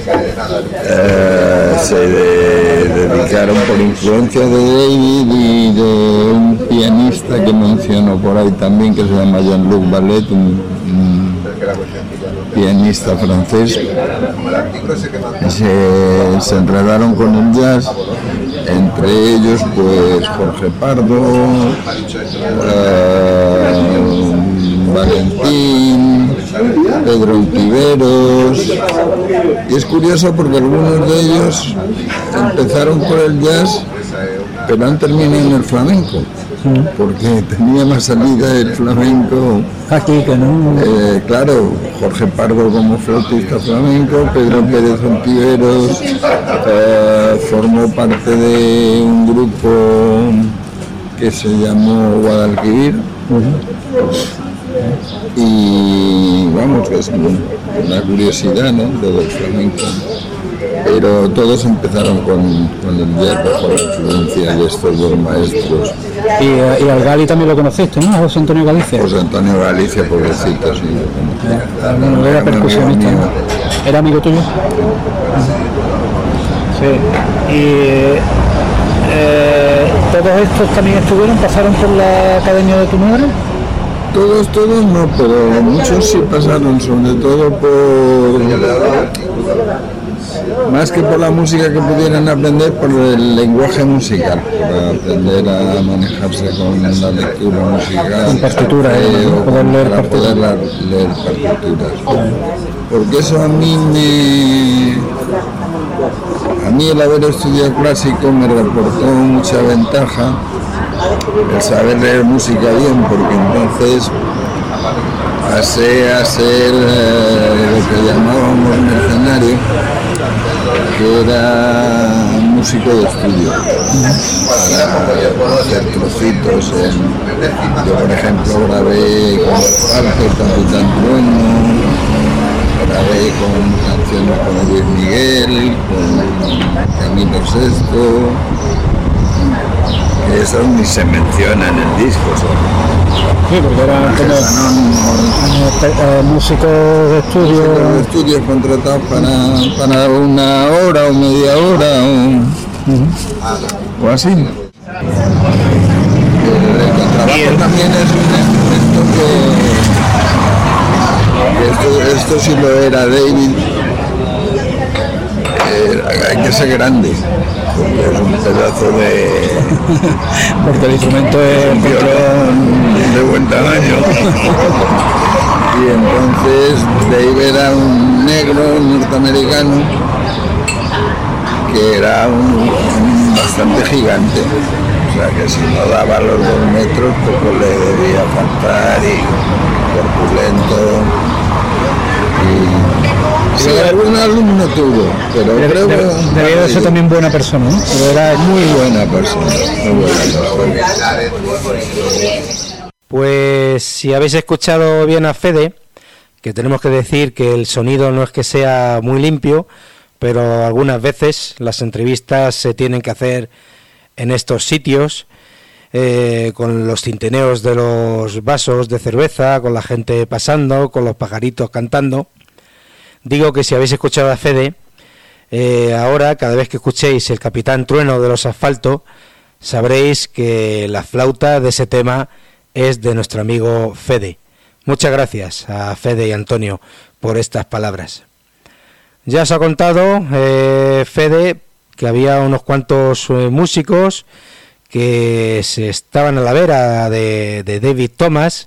se dedicaron por influencia de David y de un pianista que menciono por ahí también, que se llama Jean-Luc Ballet, un pianista francés. Se enredaron con el jazz, entre ellos pues Jorge Pardo, Valentín, Pedro Ontiveros, y es curioso porque algunos de ellos empezaron por el jazz pero han terminado en el flamenco, porque tenía más salida el flamenco
aquí que no.
Claro, Jorge Pardo como flautista flamenco, Pedro Pérez Ontiveros formó parte de un grupo que se llamó Guadalquivir, Y vamos, que es una curiosidad, ¿no?, lo del flamenco. Pero todos empezaron con el jazz bajo la influencia de estos dos maestros.
Y al Gali también lo conociste, ¿no? A José Antonio Galicia.
José Antonio Galicia, pobrecito, sí, lo conocía.
Bueno, era percusionista, ¿no? ¿Era amigo tuyo? Sí. Y todos estos también pasaron por la academia de tu madre.
Todos no, pero muchos sí pasaron, sobre todo por... Más que por la música que pudieran aprender, por el lenguaje musical, para aprender a manejarse con la lectura musical,
con partituras,
poder leer partituras. Porque eso a mí el haber estudiado clásico me reportó mucha ventaja, el saber leer música bien, porque entonces pasé a ser lo que llamábamos mercenario, que era músico de estudio, para hacer trocitos. Yo, por ejemplo, grabé con Parque, Capitán Trueno, grabé con canciones con Luis Miguel, con Camilo VI, que eso ni se menciona en el disco.
Sí, porque eran como músicos de estudio.
Músicos de estudio contratados para una hora o media hora o así. El contrabajo también es un instrumento que esto sí lo era David. Hay que ser grande, porque es un pedazo de...
porque el instrumento es
un violón de buen tamaño. Y entonces Dave era un negro norteamericano que era bastante gigante. O sea que si no daba los 2 metros, poco le debía faltar, y corpulento. Sí, algún alumno tuvo, pero creo que...
Debía de ser también buena persona, ¿no?
Pero era muy buena persona,
Pues si habéis escuchado bien a Fede, que tenemos que decir que el sonido no es que sea muy limpio, pero algunas veces las entrevistas se tienen que hacer en estos sitios, con los tintineos de los vasos de cerveza, con la gente pasando, con los pajaritos cantando. Digo que si habéis escuchado a Fede, ahora cada vez que escuchéis el Capitán Trueno de los Asfalto, sabréis que la flauta de ese tema es de nuestro amigo Fede. Muchas gracias a Fede y Antonio por estas palabras. Ya os ha contado Fede que había unos cuantos músicos que se estaban a la vera de David Thomas.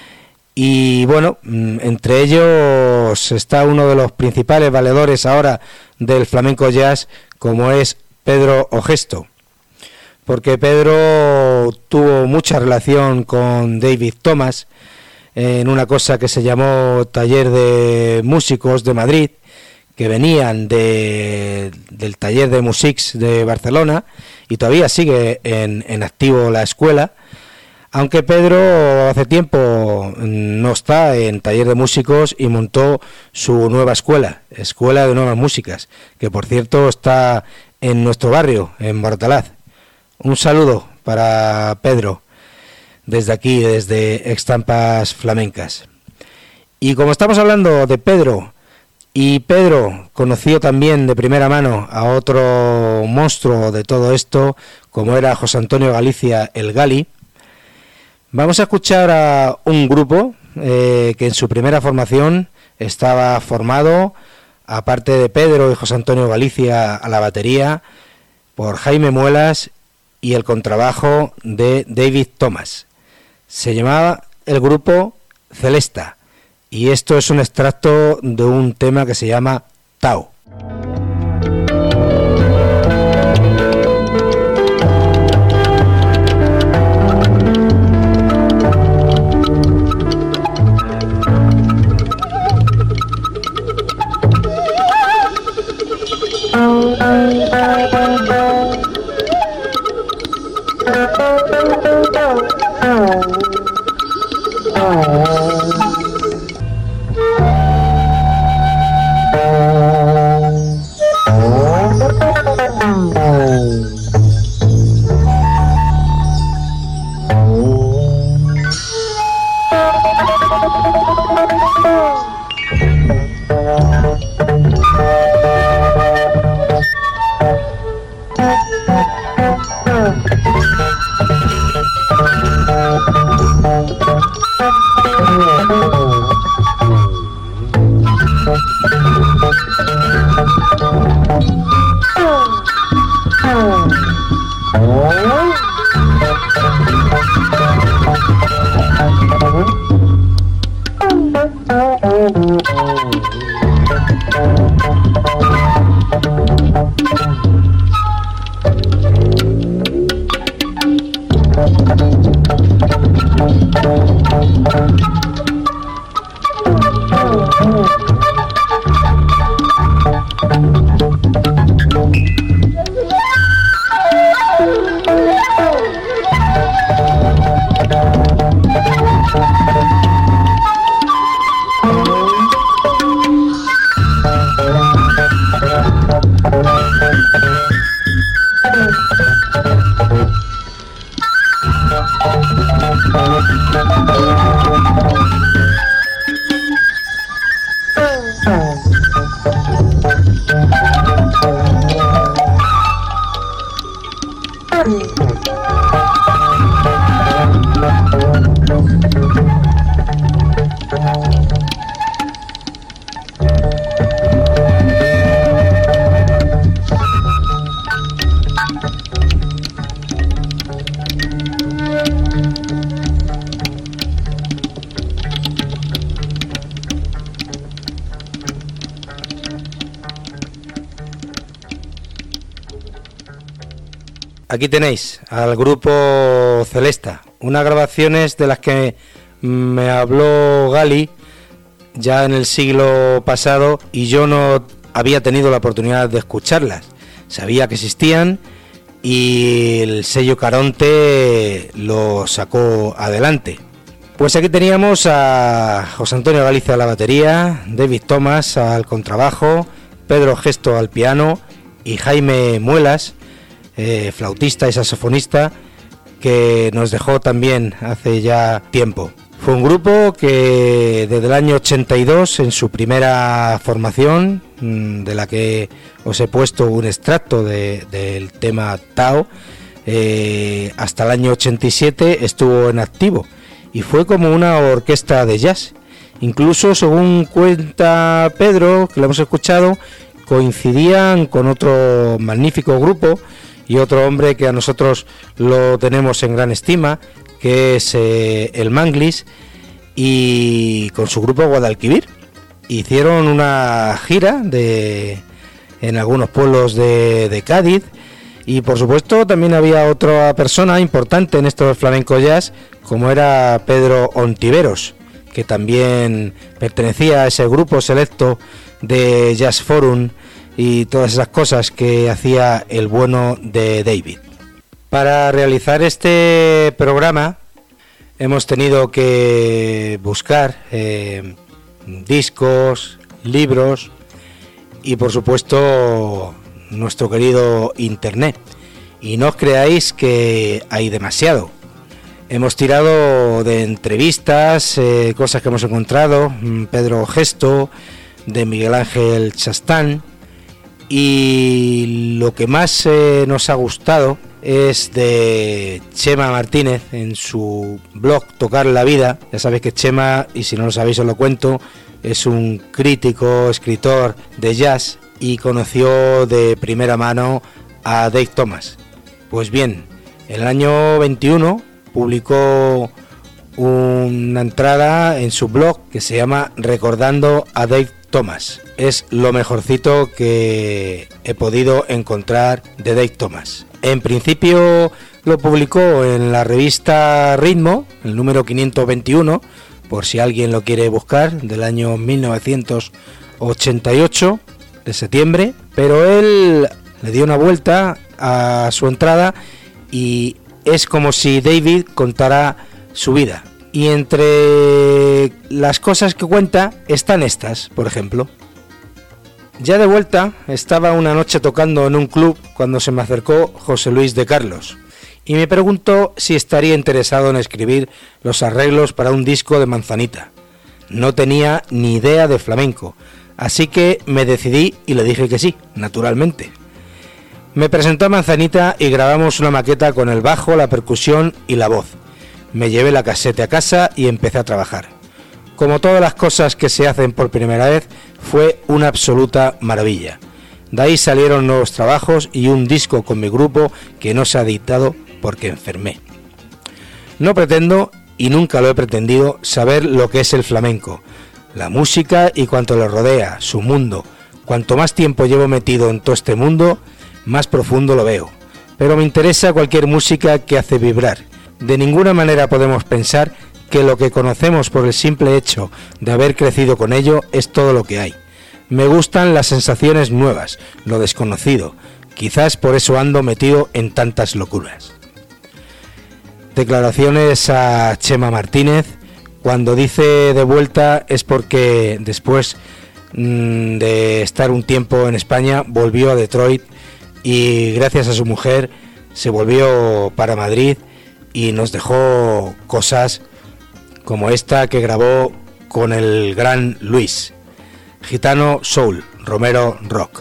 Y bueno, entre ellos está uno de los principales valedores ahora del flamenco jazz, como es Pedro Ogesto. Porque Pedro tuvo mucha relación con David Thomas en una cosa que se llamó Taller de Músicos de Madrid, que venían del Taller de Musics de Barcelona, y todavía sigue en activo la escuela. Aunque Pedro hace tiempo no está en Taller de Músicos y montó su nueva escuela de nuevas músicas, que por cierto está en nuestro barrio, en Moratalaz. Un saludo para Pedro desde aquí, desde Extampas Flamencas. Y como estamos hablando de Pedro, y Pedro conoció también de primera mano a otro monstruo de todo esto, como era José Antonio Galicia, el Gali, vamos a escuchar a un grupo que en su primera formación estaba formado, aparte de Pedro y José Antonio Galicia a la batería, por Jaime Muelas y el contrabajo de David Thomas. Se llamaba el grupo Celesta, y esto es un extracto de un tema que se llama Tao.
Oh.
Aquí tenéis al grupo Celesta, unas grabaciones de las que me habló Gali ya en el siglo pasado y yo no había tenido la oportunidad de escucharlas. Sabía que existían y el sello Caronte lo sacó adelante. Pues aquí teníamos a José Antonio Galicia a la batería, David Thomas al contrabajo, Pedro Gesto al piano y Jaime Muelas, flautista y saxofonista, que nos dejó también hace ya tiempo. Fue un grupo que desde el año 82, en su primera formación, de la que os he puesto un extracto del tema Tao, hasta el año 87 estuvo en activo y fue como una orquesta de jazz. Incluso, según cuenta Pedro, que lo hemos escuchado, coincidían con otro magnífico grupo y otro hombre que a nosotros lo tenemos en gran estima, que es el Manglis, y con su grupo Guadalquivir. Hicieron una gira en algunos pueblos de Cádiz, y por supuesto también había otra persona importante en esto del flamenco jazz, como era Pedro Ontiveros, que también pertenecía a ese grupo selecto de Jazz Forum y todas esas cosas que hacía el bueno de David. Para realizar este programa hemos tenido que buscar discos, libros y por supuesto nuestro querido internet. Y no os creáis que hay demasiado. Hemos tirado de entrevistas, cosas que hemos encontrado, Pedro Gesto, de Miguel Ángel Chastán, y lo que más nos ha gustado es de Chema Martínez en su blog Tocar la Vida. Ya sabéis que Chema, y si no lo sabéis os lo cuento, es un crítico, escritor de jazz y conoció de primera mano a Dave Thomas. Pues bien, en el año 21 publicó una entrada en su blog que se llama Recordando a Dave Thomas. Es lo mejorcito que he podido encontrar de Dave Thomas. En principio lo publicó en la revista Ritmo, el número 521, por si alguien lo quiere buscar, del año 1988, de septiembre, pero él le dio una vuelta a su entrada y es como si David contara su vida. Y entre las cosas que cuenta están estas, por ejemplo. Ya de vuelta, estaba una noche tocando en un club cuando se me acercó José Luis de Carlos y me preguntó si estaría interesado en escribir los arreglos para un disco de Manzanita. No tenía ni idea de flamenco, así que me decidí y le dije que sí, naturalmente. Me presentó a Manzanita y grabamos una maqueta con el bajo, la percusión y la voz. Me llevé la casete a casa y empecé a trabajar. Como todas las cosas que se hacen por primera vez, fue una absoluta maravilla. De ahí salieron nuevos trabajos y un disco con mi grupo que no se ha editado porque enfermé. No pretendo, y nunca lo he pretendido, saber lo que es el flamenco, la música y cuanto lo rodea, su mundo. Cuanto más tiempo llevo metido en todo este mundo, más profundo lo veo. Pero me interesa cualquier música que hace vibrar. De ninguna manera podemos pensar que lo que conocemos por el simple hecho de haber crecido con ello es todo lo que hay. Me gustan las sensaciones nuevas, lo desconocido. Quizás por eso ando metido en tantas locuras. Declaraciones a Chema Martínez. Cuando dice de vuelta es porque después de estar un tiempo en España volvió a Detroit y gracias a su mujer se volvió para Madrid y nos dejó cosas como esta que grabó con el gran Luis. Gitano Soul, Romero Rock.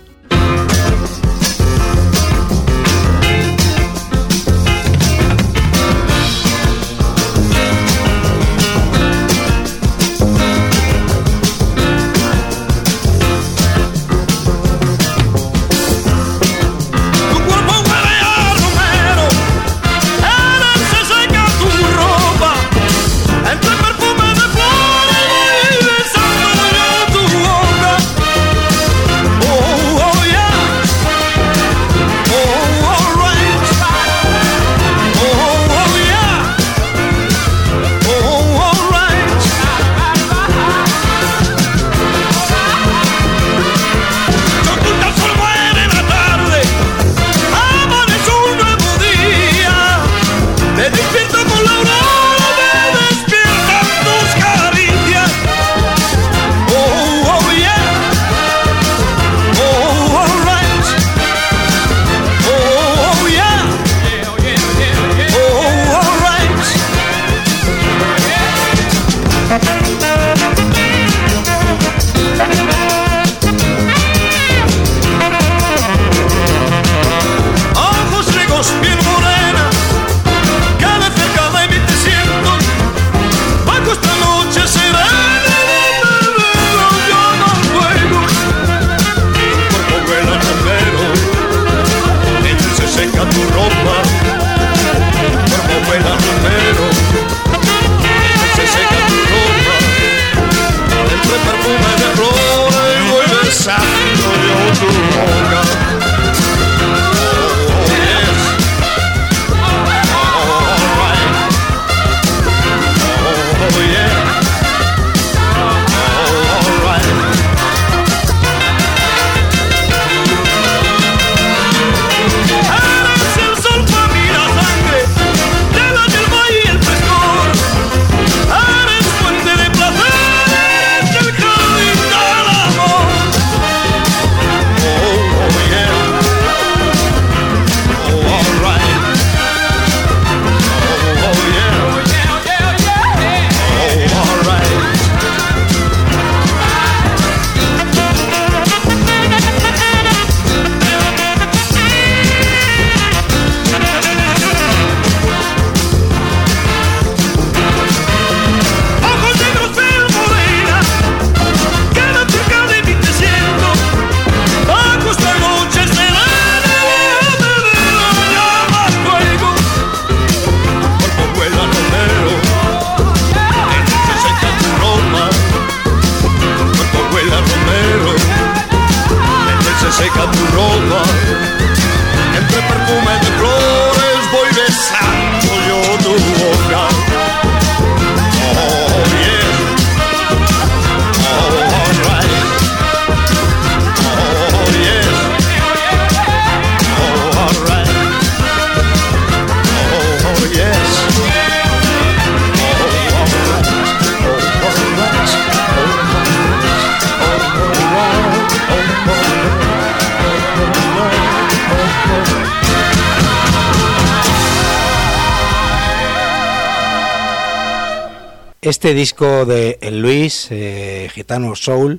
Este disco de El Luis, Gitano Soul,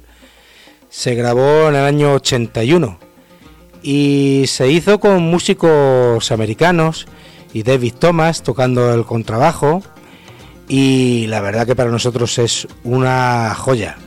se grabó en el año 81 y se hizo con músicos americanos y David Thomas tocando el contrabajo, y la verdad que para nosotros es una joya.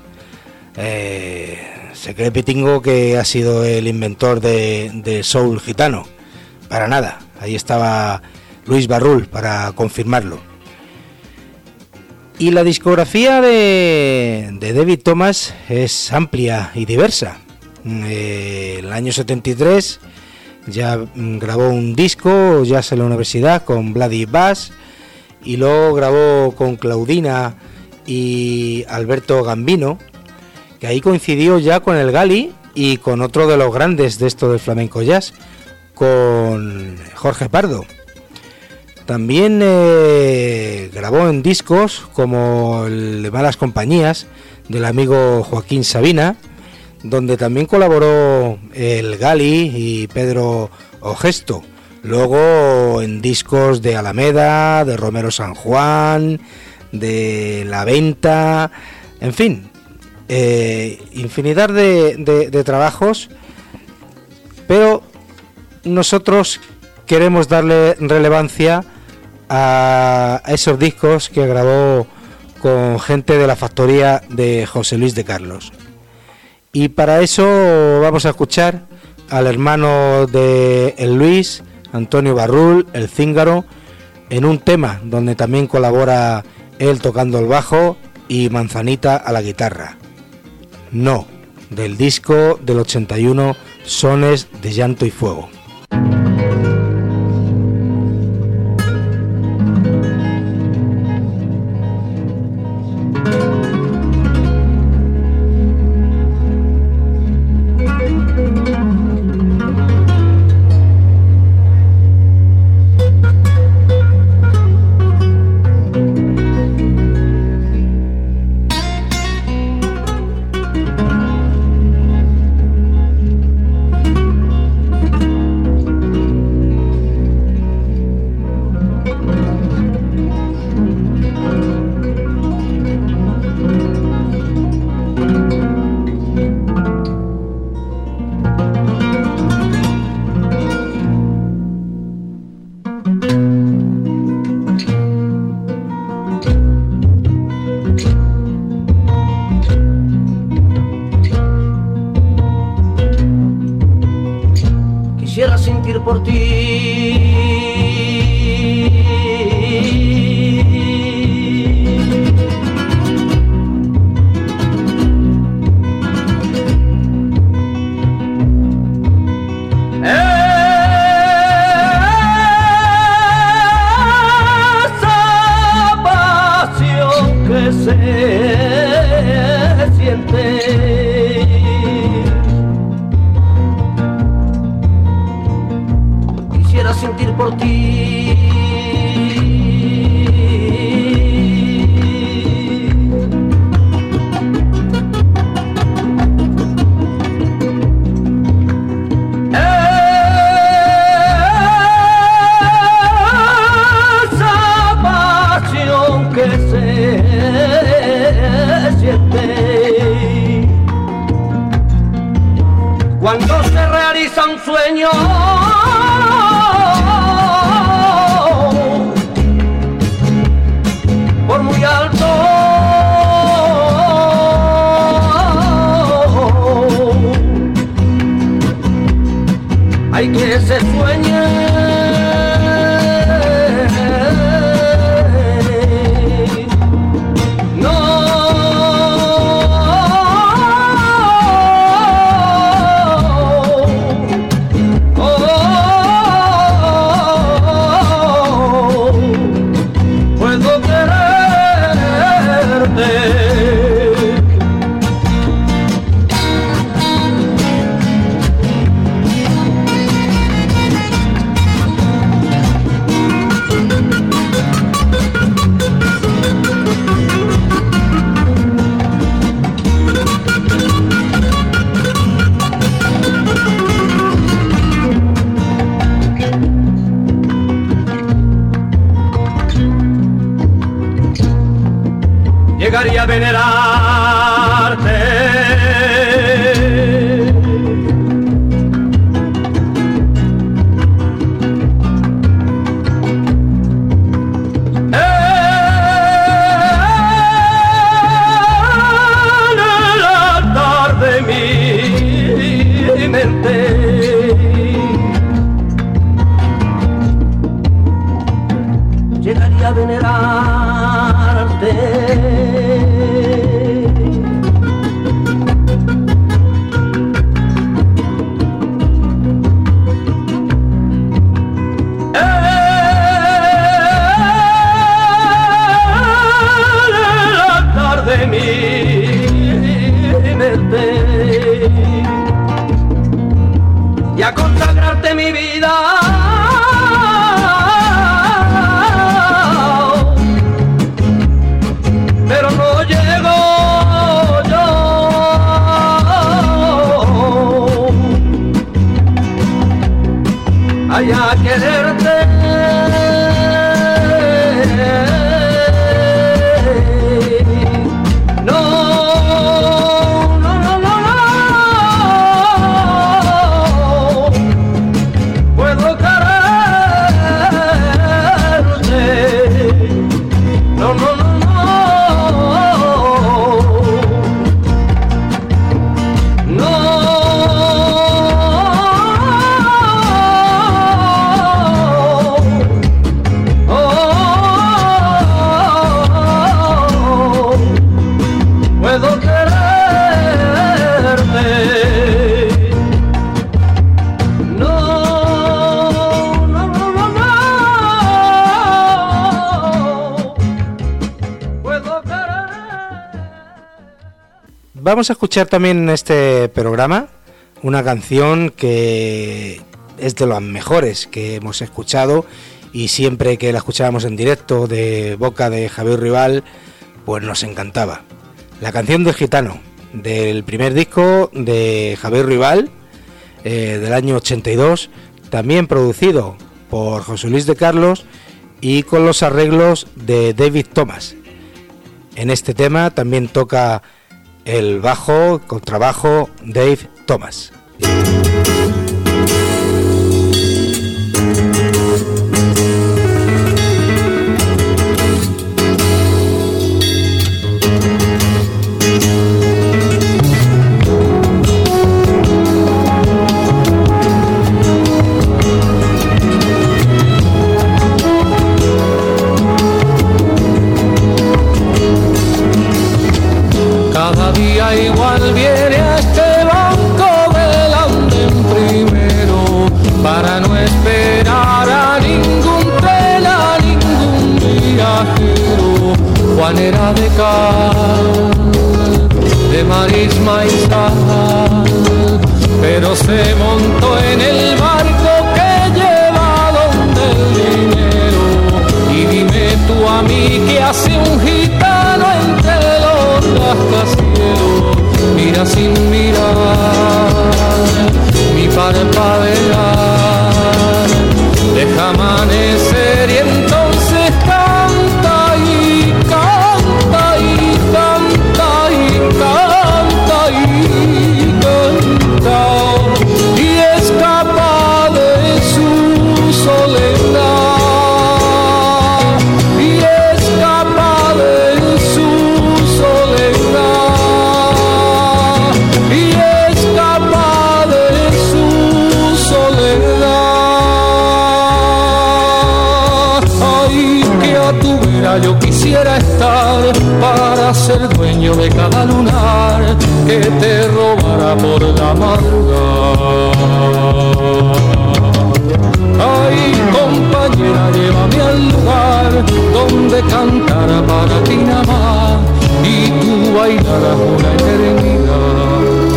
Se cree Pitingo que ha sido el inventor de soul gitano. Para nada, ahí estaba Luis Barrul, para confirmarlo. Y la discografía de David Thomas es amplia y diversa. En el año 73 ya grabó un disco, Jazz en la Universidad, con Bloody Bass, y luego grabó con Claudina y Alberto Gambino, que ahí coincidió ya con el Gali y con otro de los grandes de esto del flamenco jazz, con Jorge Pardo. También grabó en discos como el de Malas Compañías del amigo Joaquín Sabina, donde también colaboró el Gali y Pedro Ogesto. Luego en discos de Alameda, de Romero San Juan, de La Venta, en fin, infinidad de trabajos, pero nosotros queremos darle relevancia a esos discos que grabó con gente de la factoría de José Luis de Carlos. Y para eso vamos a escuchar al hermano de el Luis, Antonio Barrul, el Cíngaro, en un tema donde también colabora él tocando el bajo y Manzanita a la guitarra. No, del disco del 81, Sones de Llanto y Fuego.
Por ti esa pasión que se siente. Sentir por ti esa pasión que se siente cuando se realiza un sueño. Por muy alto hay que se sueñe llegaría a venerarte. En el altar de mi mente. y a venerarte. El altar de mi mente y a consagrarte mi vida. Pero no llego yo allá a quererte.
Vamos a escuchar también en este programa una canción que es de las mejores que hemos escuchado, y siempre que la escuchábamos en directo de boca de Javier Ruibal, pues nos encantaba. La canción del Gitano, del primer disco de Javier Ruibal, del año 82, también producido por José Luis de Carlos y con los arreglos de David Thomas. En este tema también toca el bajo, contrabajo, Dave Thomas.
Cada día igual viene a este banco del andén primero, para no esperar a ningún tren, a ningún viajero. Juan era de cal, de marisma y sal, pero se montó en el barco que lleva donde el dinero. Y dime tú a mí qué hace un gitano entre los rascacielos. Mira sin mirar, ni parpadear, deja amanecer y entonces canta y canta y canta y canta y canta y escapa de su soledad y escapa de su soledad y escapa de su soledad. Ay, que a tu vera yo quisiera estar para ser dueño de cada lunar que te robara por la madrugada. Ay, compañera, llévame al lugar donde cantara para ti nada más y tú bailaras una eternidad.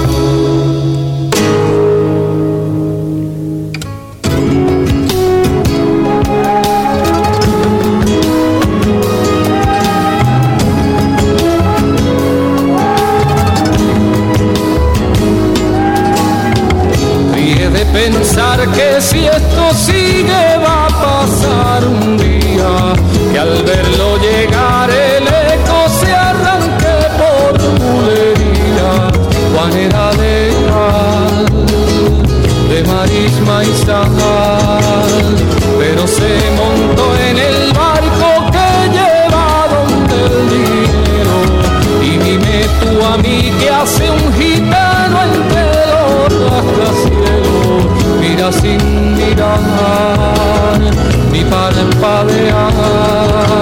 Ríe de pensar que si esto sigue va a pasar un día, que al verlo llegar el eco se arranque por bulería. Juan era de cal, de marisma y sal, pero se montó en el barco que lleva donde el dinero. Y dime tú a mí qué hace un gitano entre los rascacielos. Mira sin mirar, ni parpadear,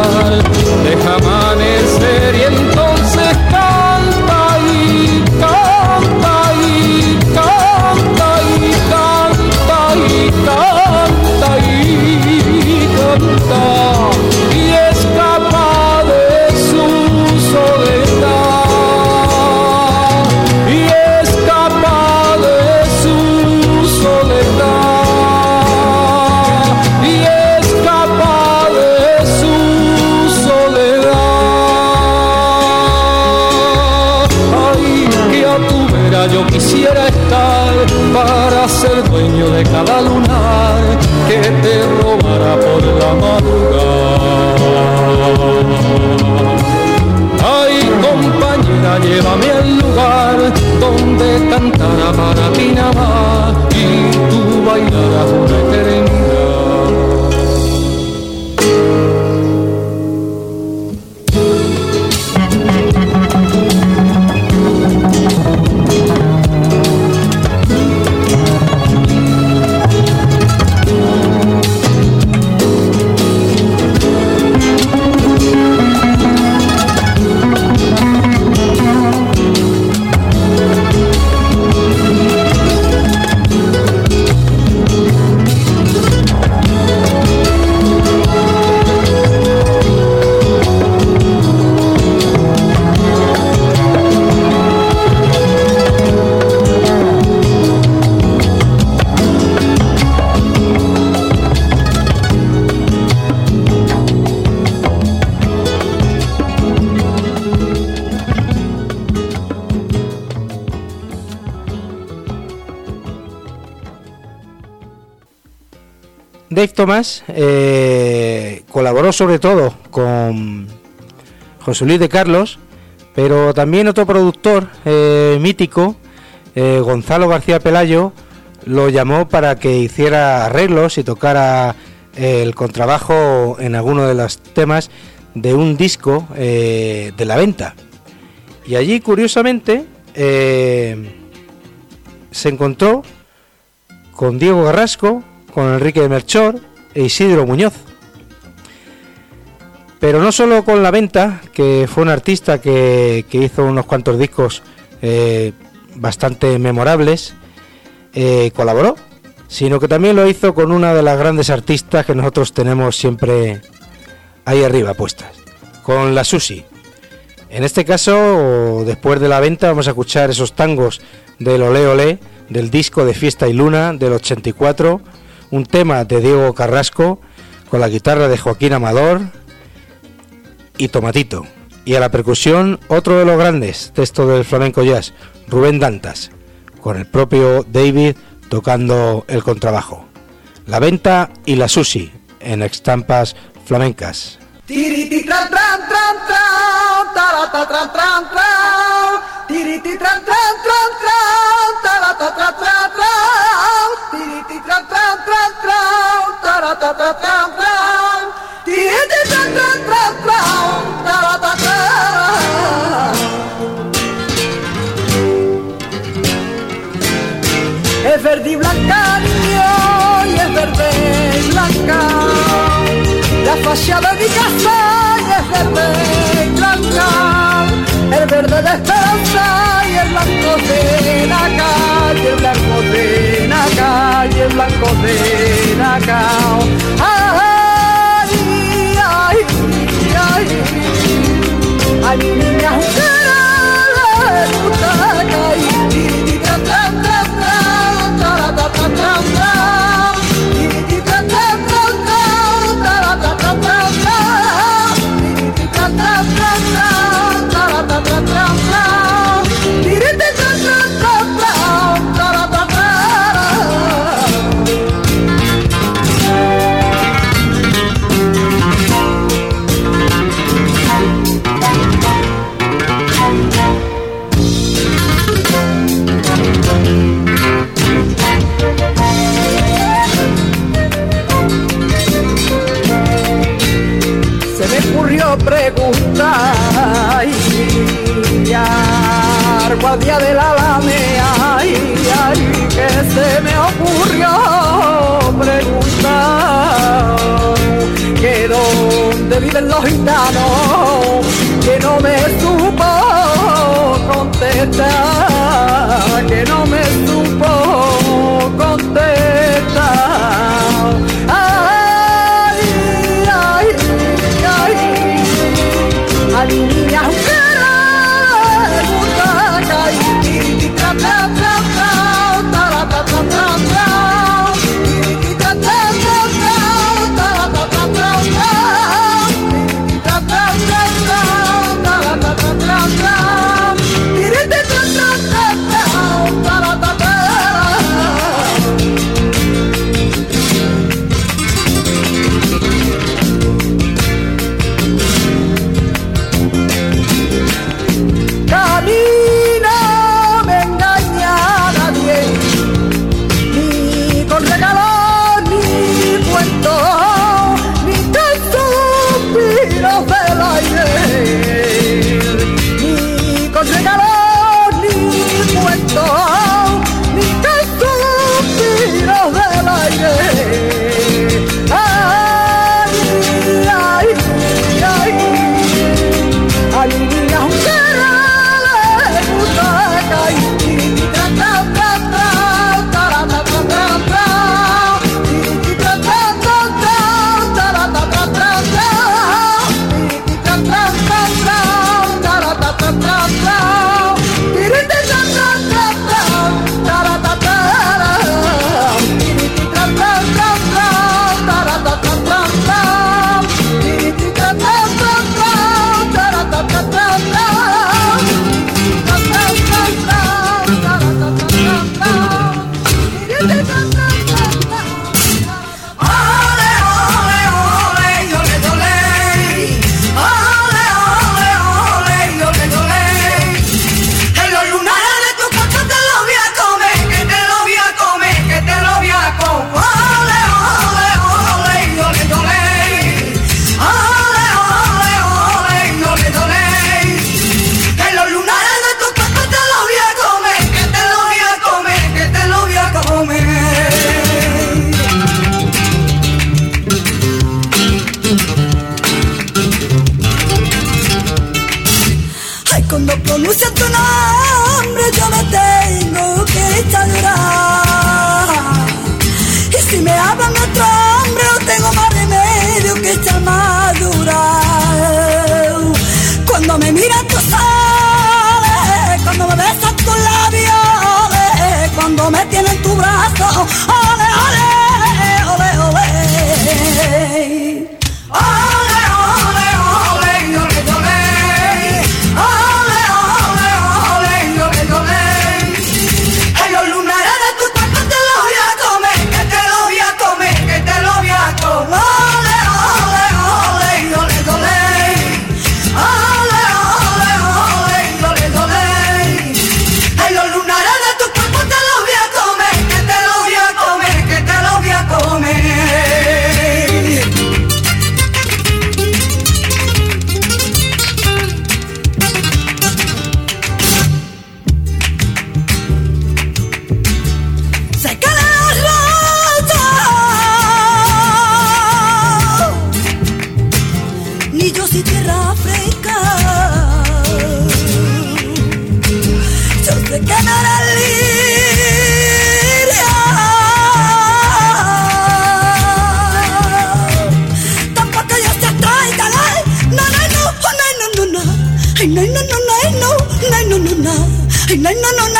Dave Thomas colaboró sobre todo con José Luis de Carlos, pero también otro productor mítico, Gonzalo García Pelayo, lo llamó para que hiciera arreglos y tocara el contrabajo en alguno de los temas de un disco de La Venta. Y allí, curiosamente, se encontró con Diego Carrasco, con Enrique de Melchor e Isidro Muñoz. Pero no solo con La Venta, que fue un artista que hizo unos cuantos discos bastante memorables, colaboró, sino que también lo hizo con una de las grandes artistas que nosotros tenemos siempre ahí arriba puestas, con la Susi. En este caso, después de La Venta, vamos a escuchar esos tangos del Olé Olé, del disco de Fiesta y Luna del 84, un tema de Diego Carrasco con la guitarra de Joaquín Amador y Tomatito, y a la percusión otro de los grandes de esto del flamenco jazz, Rubén Dantas, con el propio David tocando el contrabajo. La Venta y la Susi en Estampas Flamencas.
Tiriti tran tran tran tran, tarata tran tran tran. Tiriti tran tran tran tran, tarata tran tran tran. Tiriti tran tran tran tran, tarata tran tran tran. Tiriti tran tran tran tran, tarata tran. Es verde y blanca, niño, y es verde y blanca. La fachada de mi casa y es verde y blanca, el verde de esperanza y el blanco de la calle, el blanco de la calle, el blanco de la calle. Ay, ay, ay, a mi niña juguera le gusta caer, tiri tran tran tran tran, tarata tran tran tran, tiri tran tran tran tran, tarata tran tran tran, tiri tran tran tran tran, tarata tran tran tran, tiri tran tran tran tran, tarata tran. Se me ocurrió preguntar al guardia de la Alameda, que se me ocurrió preguntar que dónde viven los gitanos, que no me supo contestar, que no me supo contestar. A mi niña juguera le gusta caer, tiri tran tran tran tran, tarata tran tran tran, tiri tran tran tran tran, tarata tran tran tran, tiri tran tran tran tran, tarata tran tran tran, tiri tran tran tran tran, tarata tran. pronuncia tu nombre yo me tengo que echar a llorar. Y si me hablan otro hombre no tengo más remedio que echar más a llorar. Cuando me miras tus ojos, cuando me besas tus labios, cuando me tienes en tu brazo, ole, ole, ole, ole. Ole, ole, ole, ole, ole. Ole, ole, ole, ole, ole. En los lunares de tu cuerpo te lo voy a comer, que te lo voy a comer, que te lo voy a comer. Ole, ole, ole, ole, ole. Ole, ole, ole, ole, ole. En los lunares de tu cuerpo te lo voy a comer, que te lo voy a comer, que te lo voy a comer. Se caen las rosas, ni yo soy tierra fresca. Yo sé que no eres liria, tampoco yo te traiga, no, no, no, no, no, no, no, ay, no, no, no, no, no, no, no, no, no, ay, no, no, no, no, no, ay, no, no, no, no,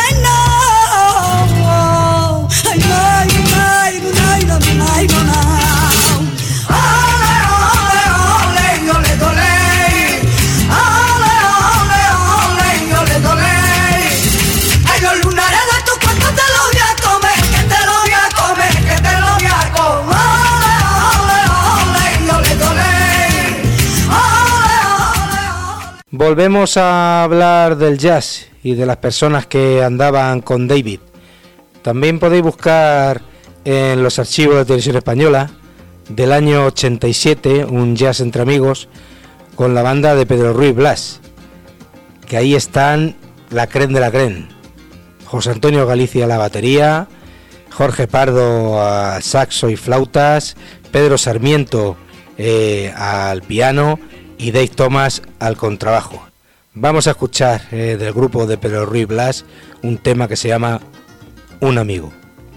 ay, no, ay, no, no. Ole, ole, ole, ole, ole. Ole, ole, ole, ole, ole. Ay, los lunares de tu cuerpo te lo voy a comer, que te lo voy a comer, que te lo voy a comer. Ole, ole, ole, ole, ole. Ole, ole, ole.
Volvemos a hablar del jazz y de las personas que andaban con David. También podéis buscar en los archivos de Televisión Española del año 87 un jazz entre amigos con la banda de Pedro Ruiz Blas, que ahí están la crème de la crème. José Antonio Galicia a la batería, Jorge Pardo al saxo y flautas, Pedro Sarmiento al piano y Dave Thomas al contrabajo. Vamos a escuchar del grupo de Pedro Ruiz Blas un tema que se llama Un amigo.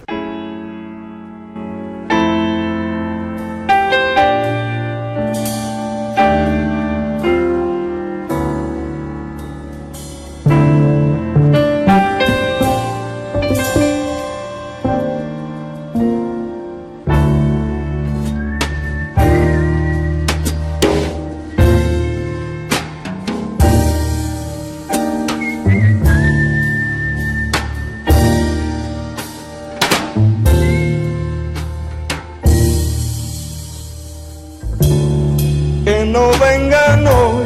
No vengan hoy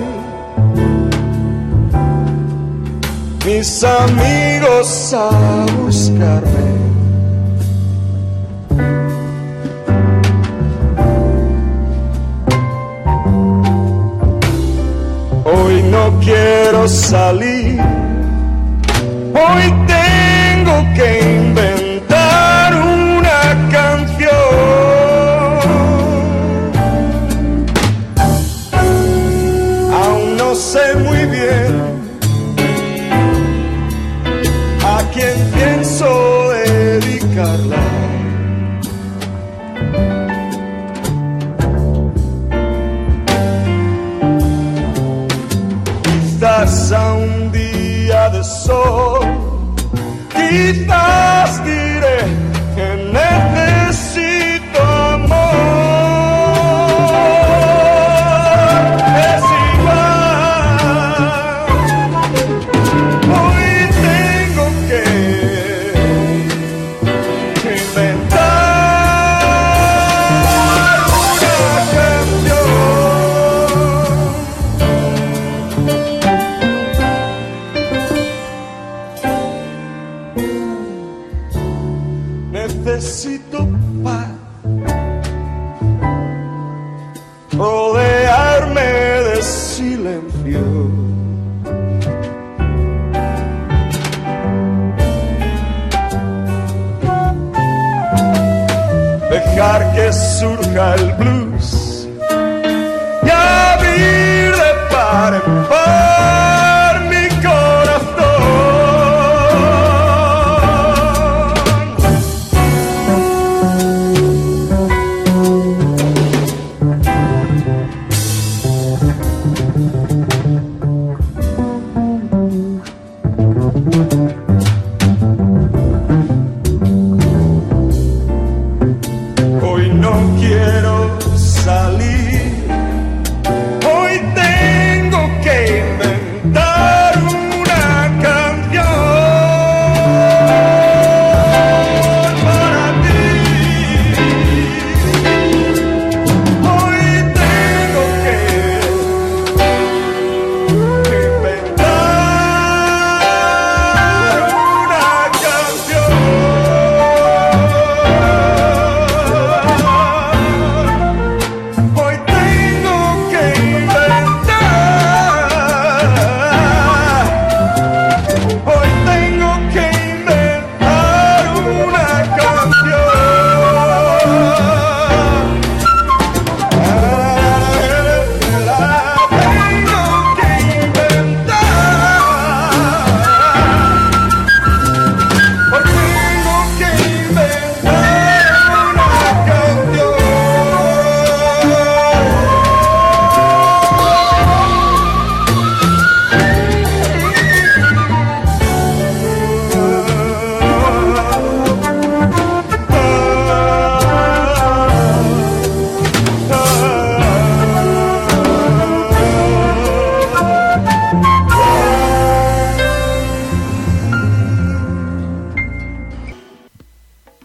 mis amigos a buscarme. Hoy no quiero salir, hoy tengo que inventar una canción. No sé muy bien a quién pienso dedicarla. Quizás a un día de sol, quizás diré que necesito amor. Necesito paz, rodearme de silencio, dejar que surja el blues y abrir de par en par mi corazón.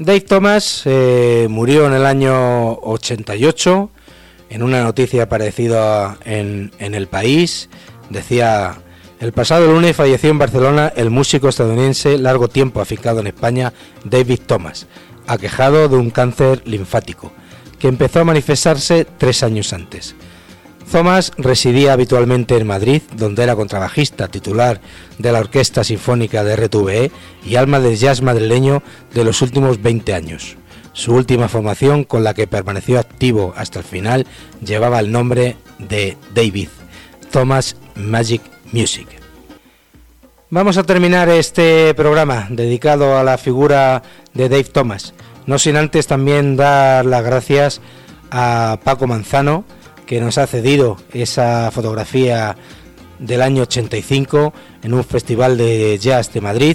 Dave Thomas murió en el año 88. En una noticia aparecida en El País, decía: el pasado lunes falleció en Barcelona el músico estadounidense largo tiempo afincado en España, David Thomas, aquejado de un cáncer linfático, que empezó a manifestarse 3 años antes. Thomas residía habitualmente en Madrid, donde era contrabajista titular de la Orquesta Sinfónica de RTVE y alma del jazz madrileño de los últimos 20 años. Su última formación, con la que permaneció activo hasta el final, llevaba el nombre de David Thomas Magic Music. Vamos a terminar este programa dedicado a la figura de Dave Thomas, no sin antes también dar las gracias a Paco Manzano, que nos ha cedido esa fotografía del año 85 en un festival de jazz de Madrid.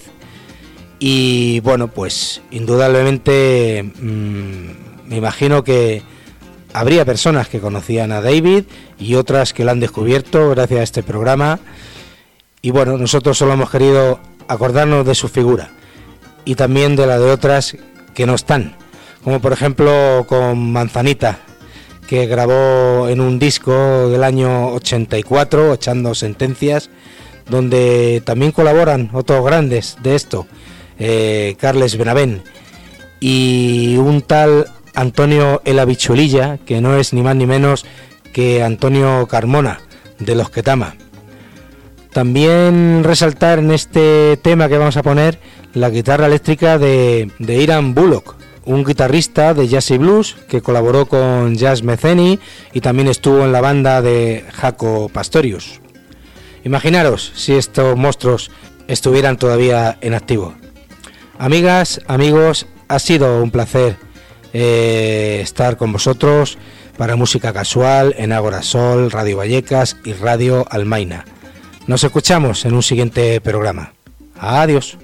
Y bueno, pues indudablemente me imagino que habría personas que conocían a David y otras que lo han descubierto gracias a este programa. Y bueno, nosotros solo hemos querido acordarnos de su figura y también de la de otras que no están, como por ejemplo con Manzanita, que grabó en un disco del año 84, Echando Sentencias, donde también colaboran otros grandes de esto, Carles Benavent y un tal Antonio El Habichuelilla, que no es ni más ni menos que Antonio Carmona, de Los Ketama. También resaltar en este tema que vamos a poner la guitarra eléctrica de Iran Bullock, un guitarrista de jazz y blues que colaboró con Jazz Metheny y también estuvo en la banda de Jaco Pastorius. Imaginaros si estos monstruos estuvieran todavía en activo. Amigas, amigos, ha sido un placer estar con vosotros para Música Casual en Ágora Sol, Radio Vallecas y Radio Almaina. Nos escuchamos en un siguiente programa. Adiós.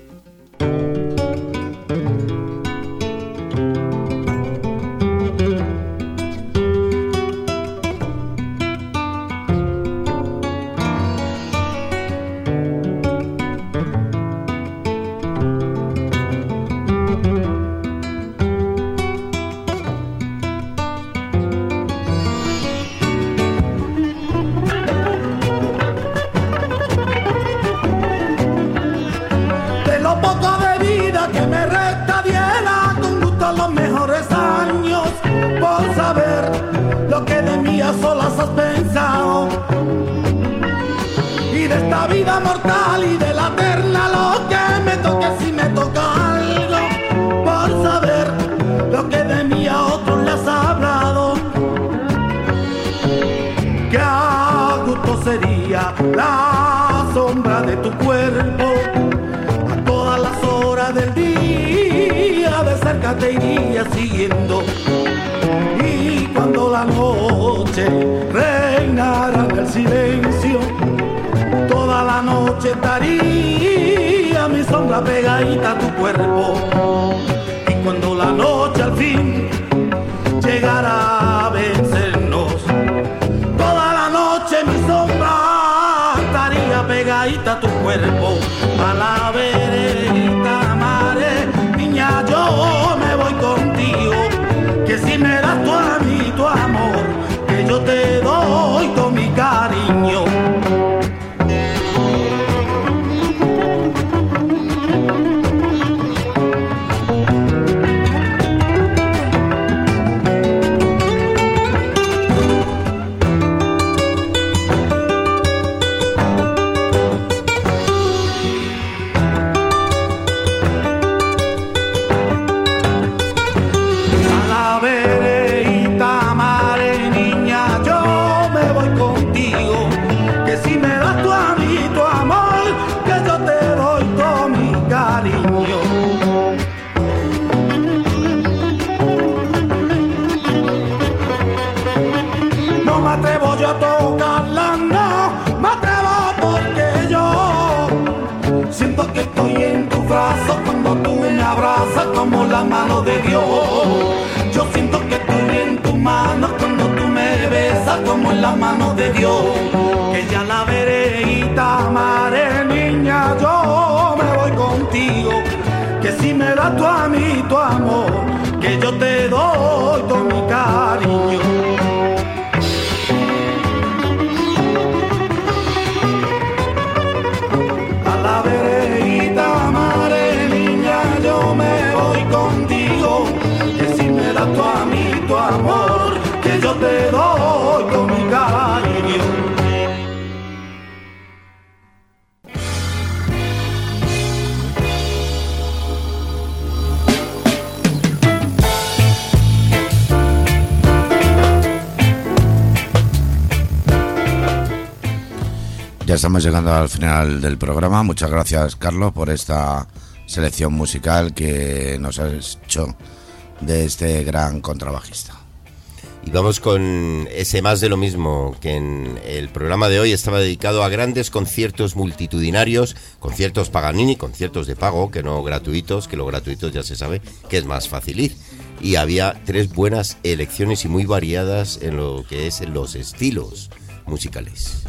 Solas has pensado, y de esta vida mortal y de la eterna lo que me toque, si me toca algo, por saber lo que de mí a otros le has hablado, que a gusto sería la sombra de tu cuerpo a todas las horas del día, de cerca te iría siguiendo. Y cuando la noche reinara en el silencio, toda la noche estaría mi sombra pegadita a tu cuerpo. Y cuando la noche al fin llegara a vencernos, toda la noche mi sombra estaría pegadita a tu cuerpo. A la vereda, mare, niña, yo me voy contigo. Que si me das tú a mí tu amor, que yo te doy todo mi cariño. Cuando tú me abrazas como la mano de Dios, yo siento que estoy en tus manos cuando tú me besas como en la mano de Dios. Que ya la vereíta amaré, niña, yo me voy contigo. Que si me das tú a mí tu amor,
Ya estamos llegando al final del programa. Muchas gracias, Carlos, por esta selección musical que nos has hecho de este gran contrabajista.
Y vamos con ese más de lo mismo, que en el programa de hoy estaba dedicado a grandes conciertos multitudinarios, conciertos Paganini, conciertos de pago, que no gratuitos, que los gratuitos ya se sabe que es más fácil ir. Y había 3 buenas elecciones y muy variadas en lo que es en los estilos musicales.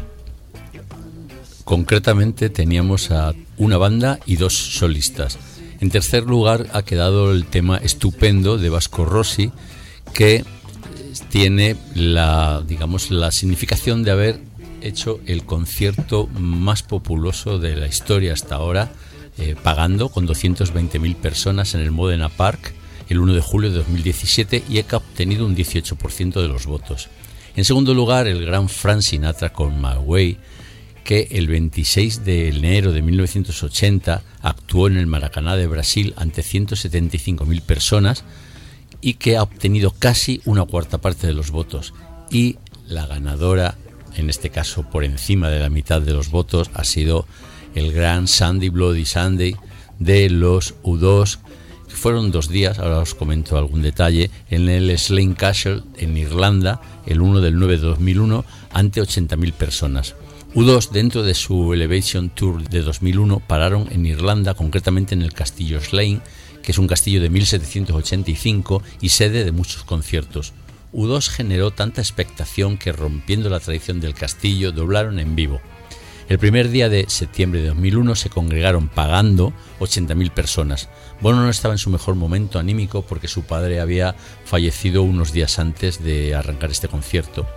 Concretamente teníamos a una banda y 2 solistas. En tercer lugar ha quedado el tema Estupendo de Vasco Rossi, que tiene la significación de haber hecho el concierto más populoso de la historia hasta ahora, pagando con 220.000 personas en el Modena Park el 1 de julio de 2017 y ha obtenido un 18% de los votos. En segundo lugar, el gran Frank Sinatra con My Way, que el 26 de enero de 1980 actuó en el Maracaná de Brasil ante 175.000 personas y que ha obtenido casi una cuarta parte de los votos. Y la ganadora, en este caso por encima de la mitad de los votos, ha sido el gran Sunday Bloody Sunday de los U2, que fueron 2 días, ahora os comento algún detalle, en el Slane Castle en Irlanda, el 1 del 9 de 2001, ante 80.000 personas. U2, dentro de su Elevation Tour de 2001, pararon en Irlanda, concretamente en el Castillo Slane, que es un castillo de 1785 y sede de muchos conciertos. U2 generó tanta expectación que, rompiendo la tradición del castillo, doblaron en vivo. El primer día de septiembre de 2001 se congregaron pagando 80.000 personas. Bono no estaba en su mejor momento anímico porque su padre había fallecido unos días antes de arrancar este concierto.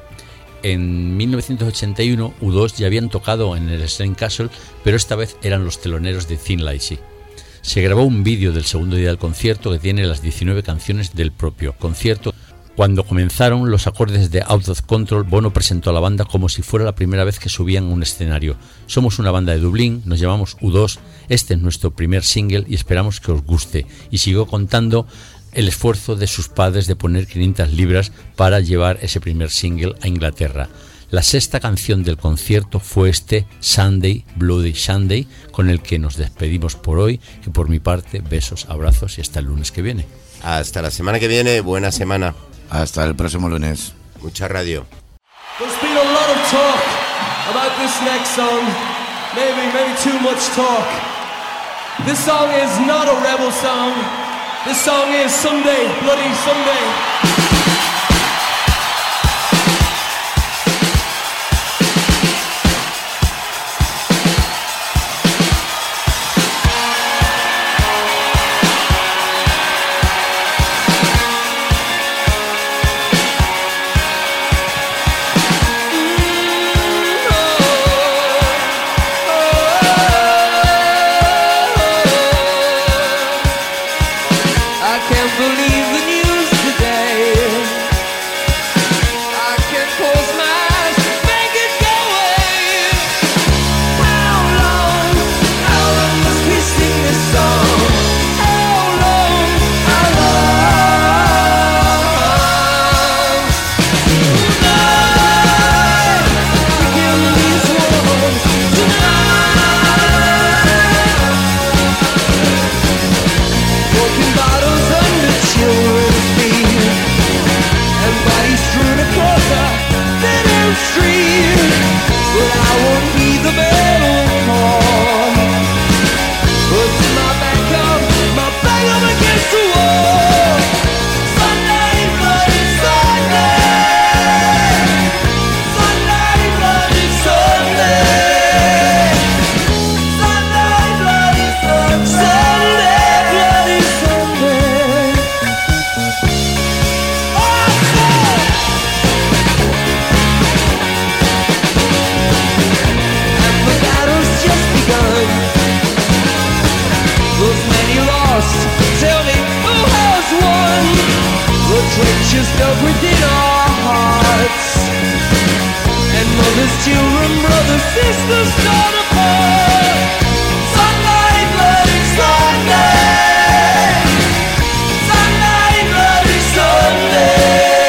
En 1981, U2 ya habían tocado en el Slane Castle, pero esta vez eran los teloneros de Thin Lizzy. Se grabó un vídeo del segundo día del concierto que tiene las 19 canciones del propio concierto. Cuando comenzaron los acordes de Out of Control, Bono presentó a la banda como si fuera la primera vez que subían a un escenario. Somos una banda de Dublín, nos llamamos U2, este es nuestro primer single y esperamos que os guste. Y siguió contando el esfuerzo de sus padres de poner 500 libras para llevar ese primer single a Inglaterra. La sexta canción del concierto fue este Sunday Bloody Sunday, con el que nos despedimos por hoy, que por mi parte, besos, abrazos y hasta el lunes que viene.
Hasta la semana que viene, buena semana.
Hasta el próximo lunes.
Mucha radio.
There's been a lot of talk about this next song. Maybe too much talk. This song is not a rebel song. This song is Sunday, Bloody Sunday.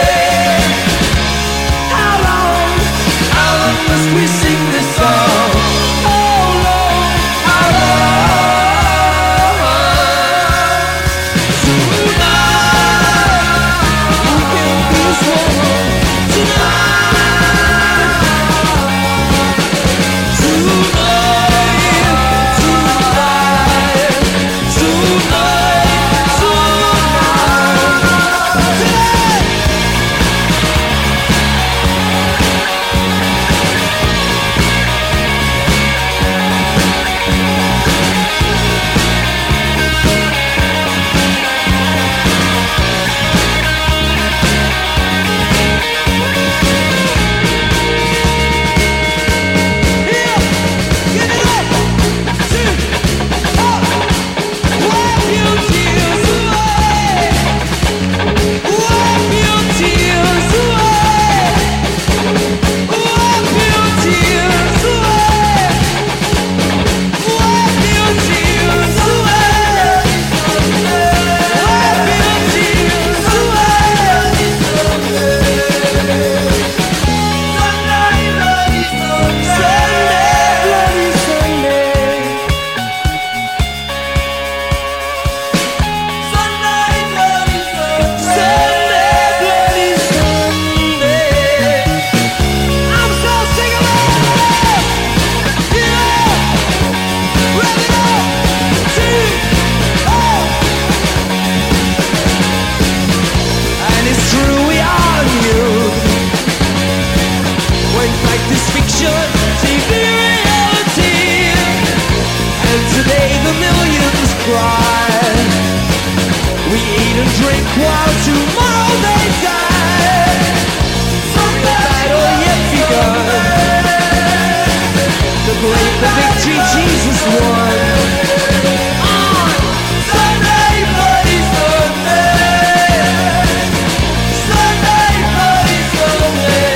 We sing this song. Life is fiction, TV reality. And today the millions cry. We eat and drink while tomorrow they die. From the battle yet begun, the great victory Jesus won. On Sunday, bloody Sunday. Sunday, bloody Sunday.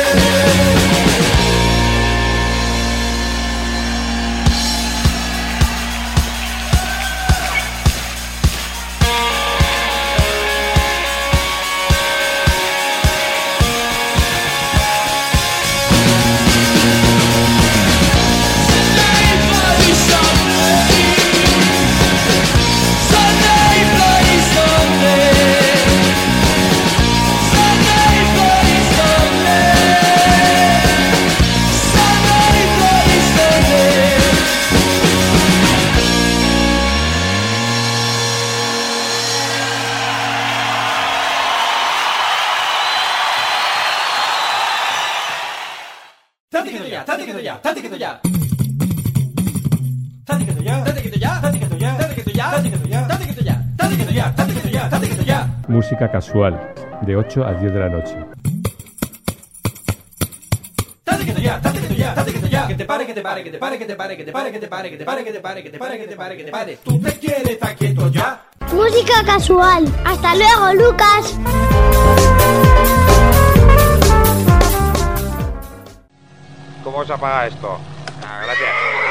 Música casual, de 8 a 10 de la noche.
Que te pare, que te pare, que te pare, que te pare, que te pare, que te pare, que te pare, que te pare, que te pare, que te pare, que te pare. Tú te quieres estar quieto ya.
Música casual. Hasta luego, Lucas.
¿Cómo se apaga esto? Gracias.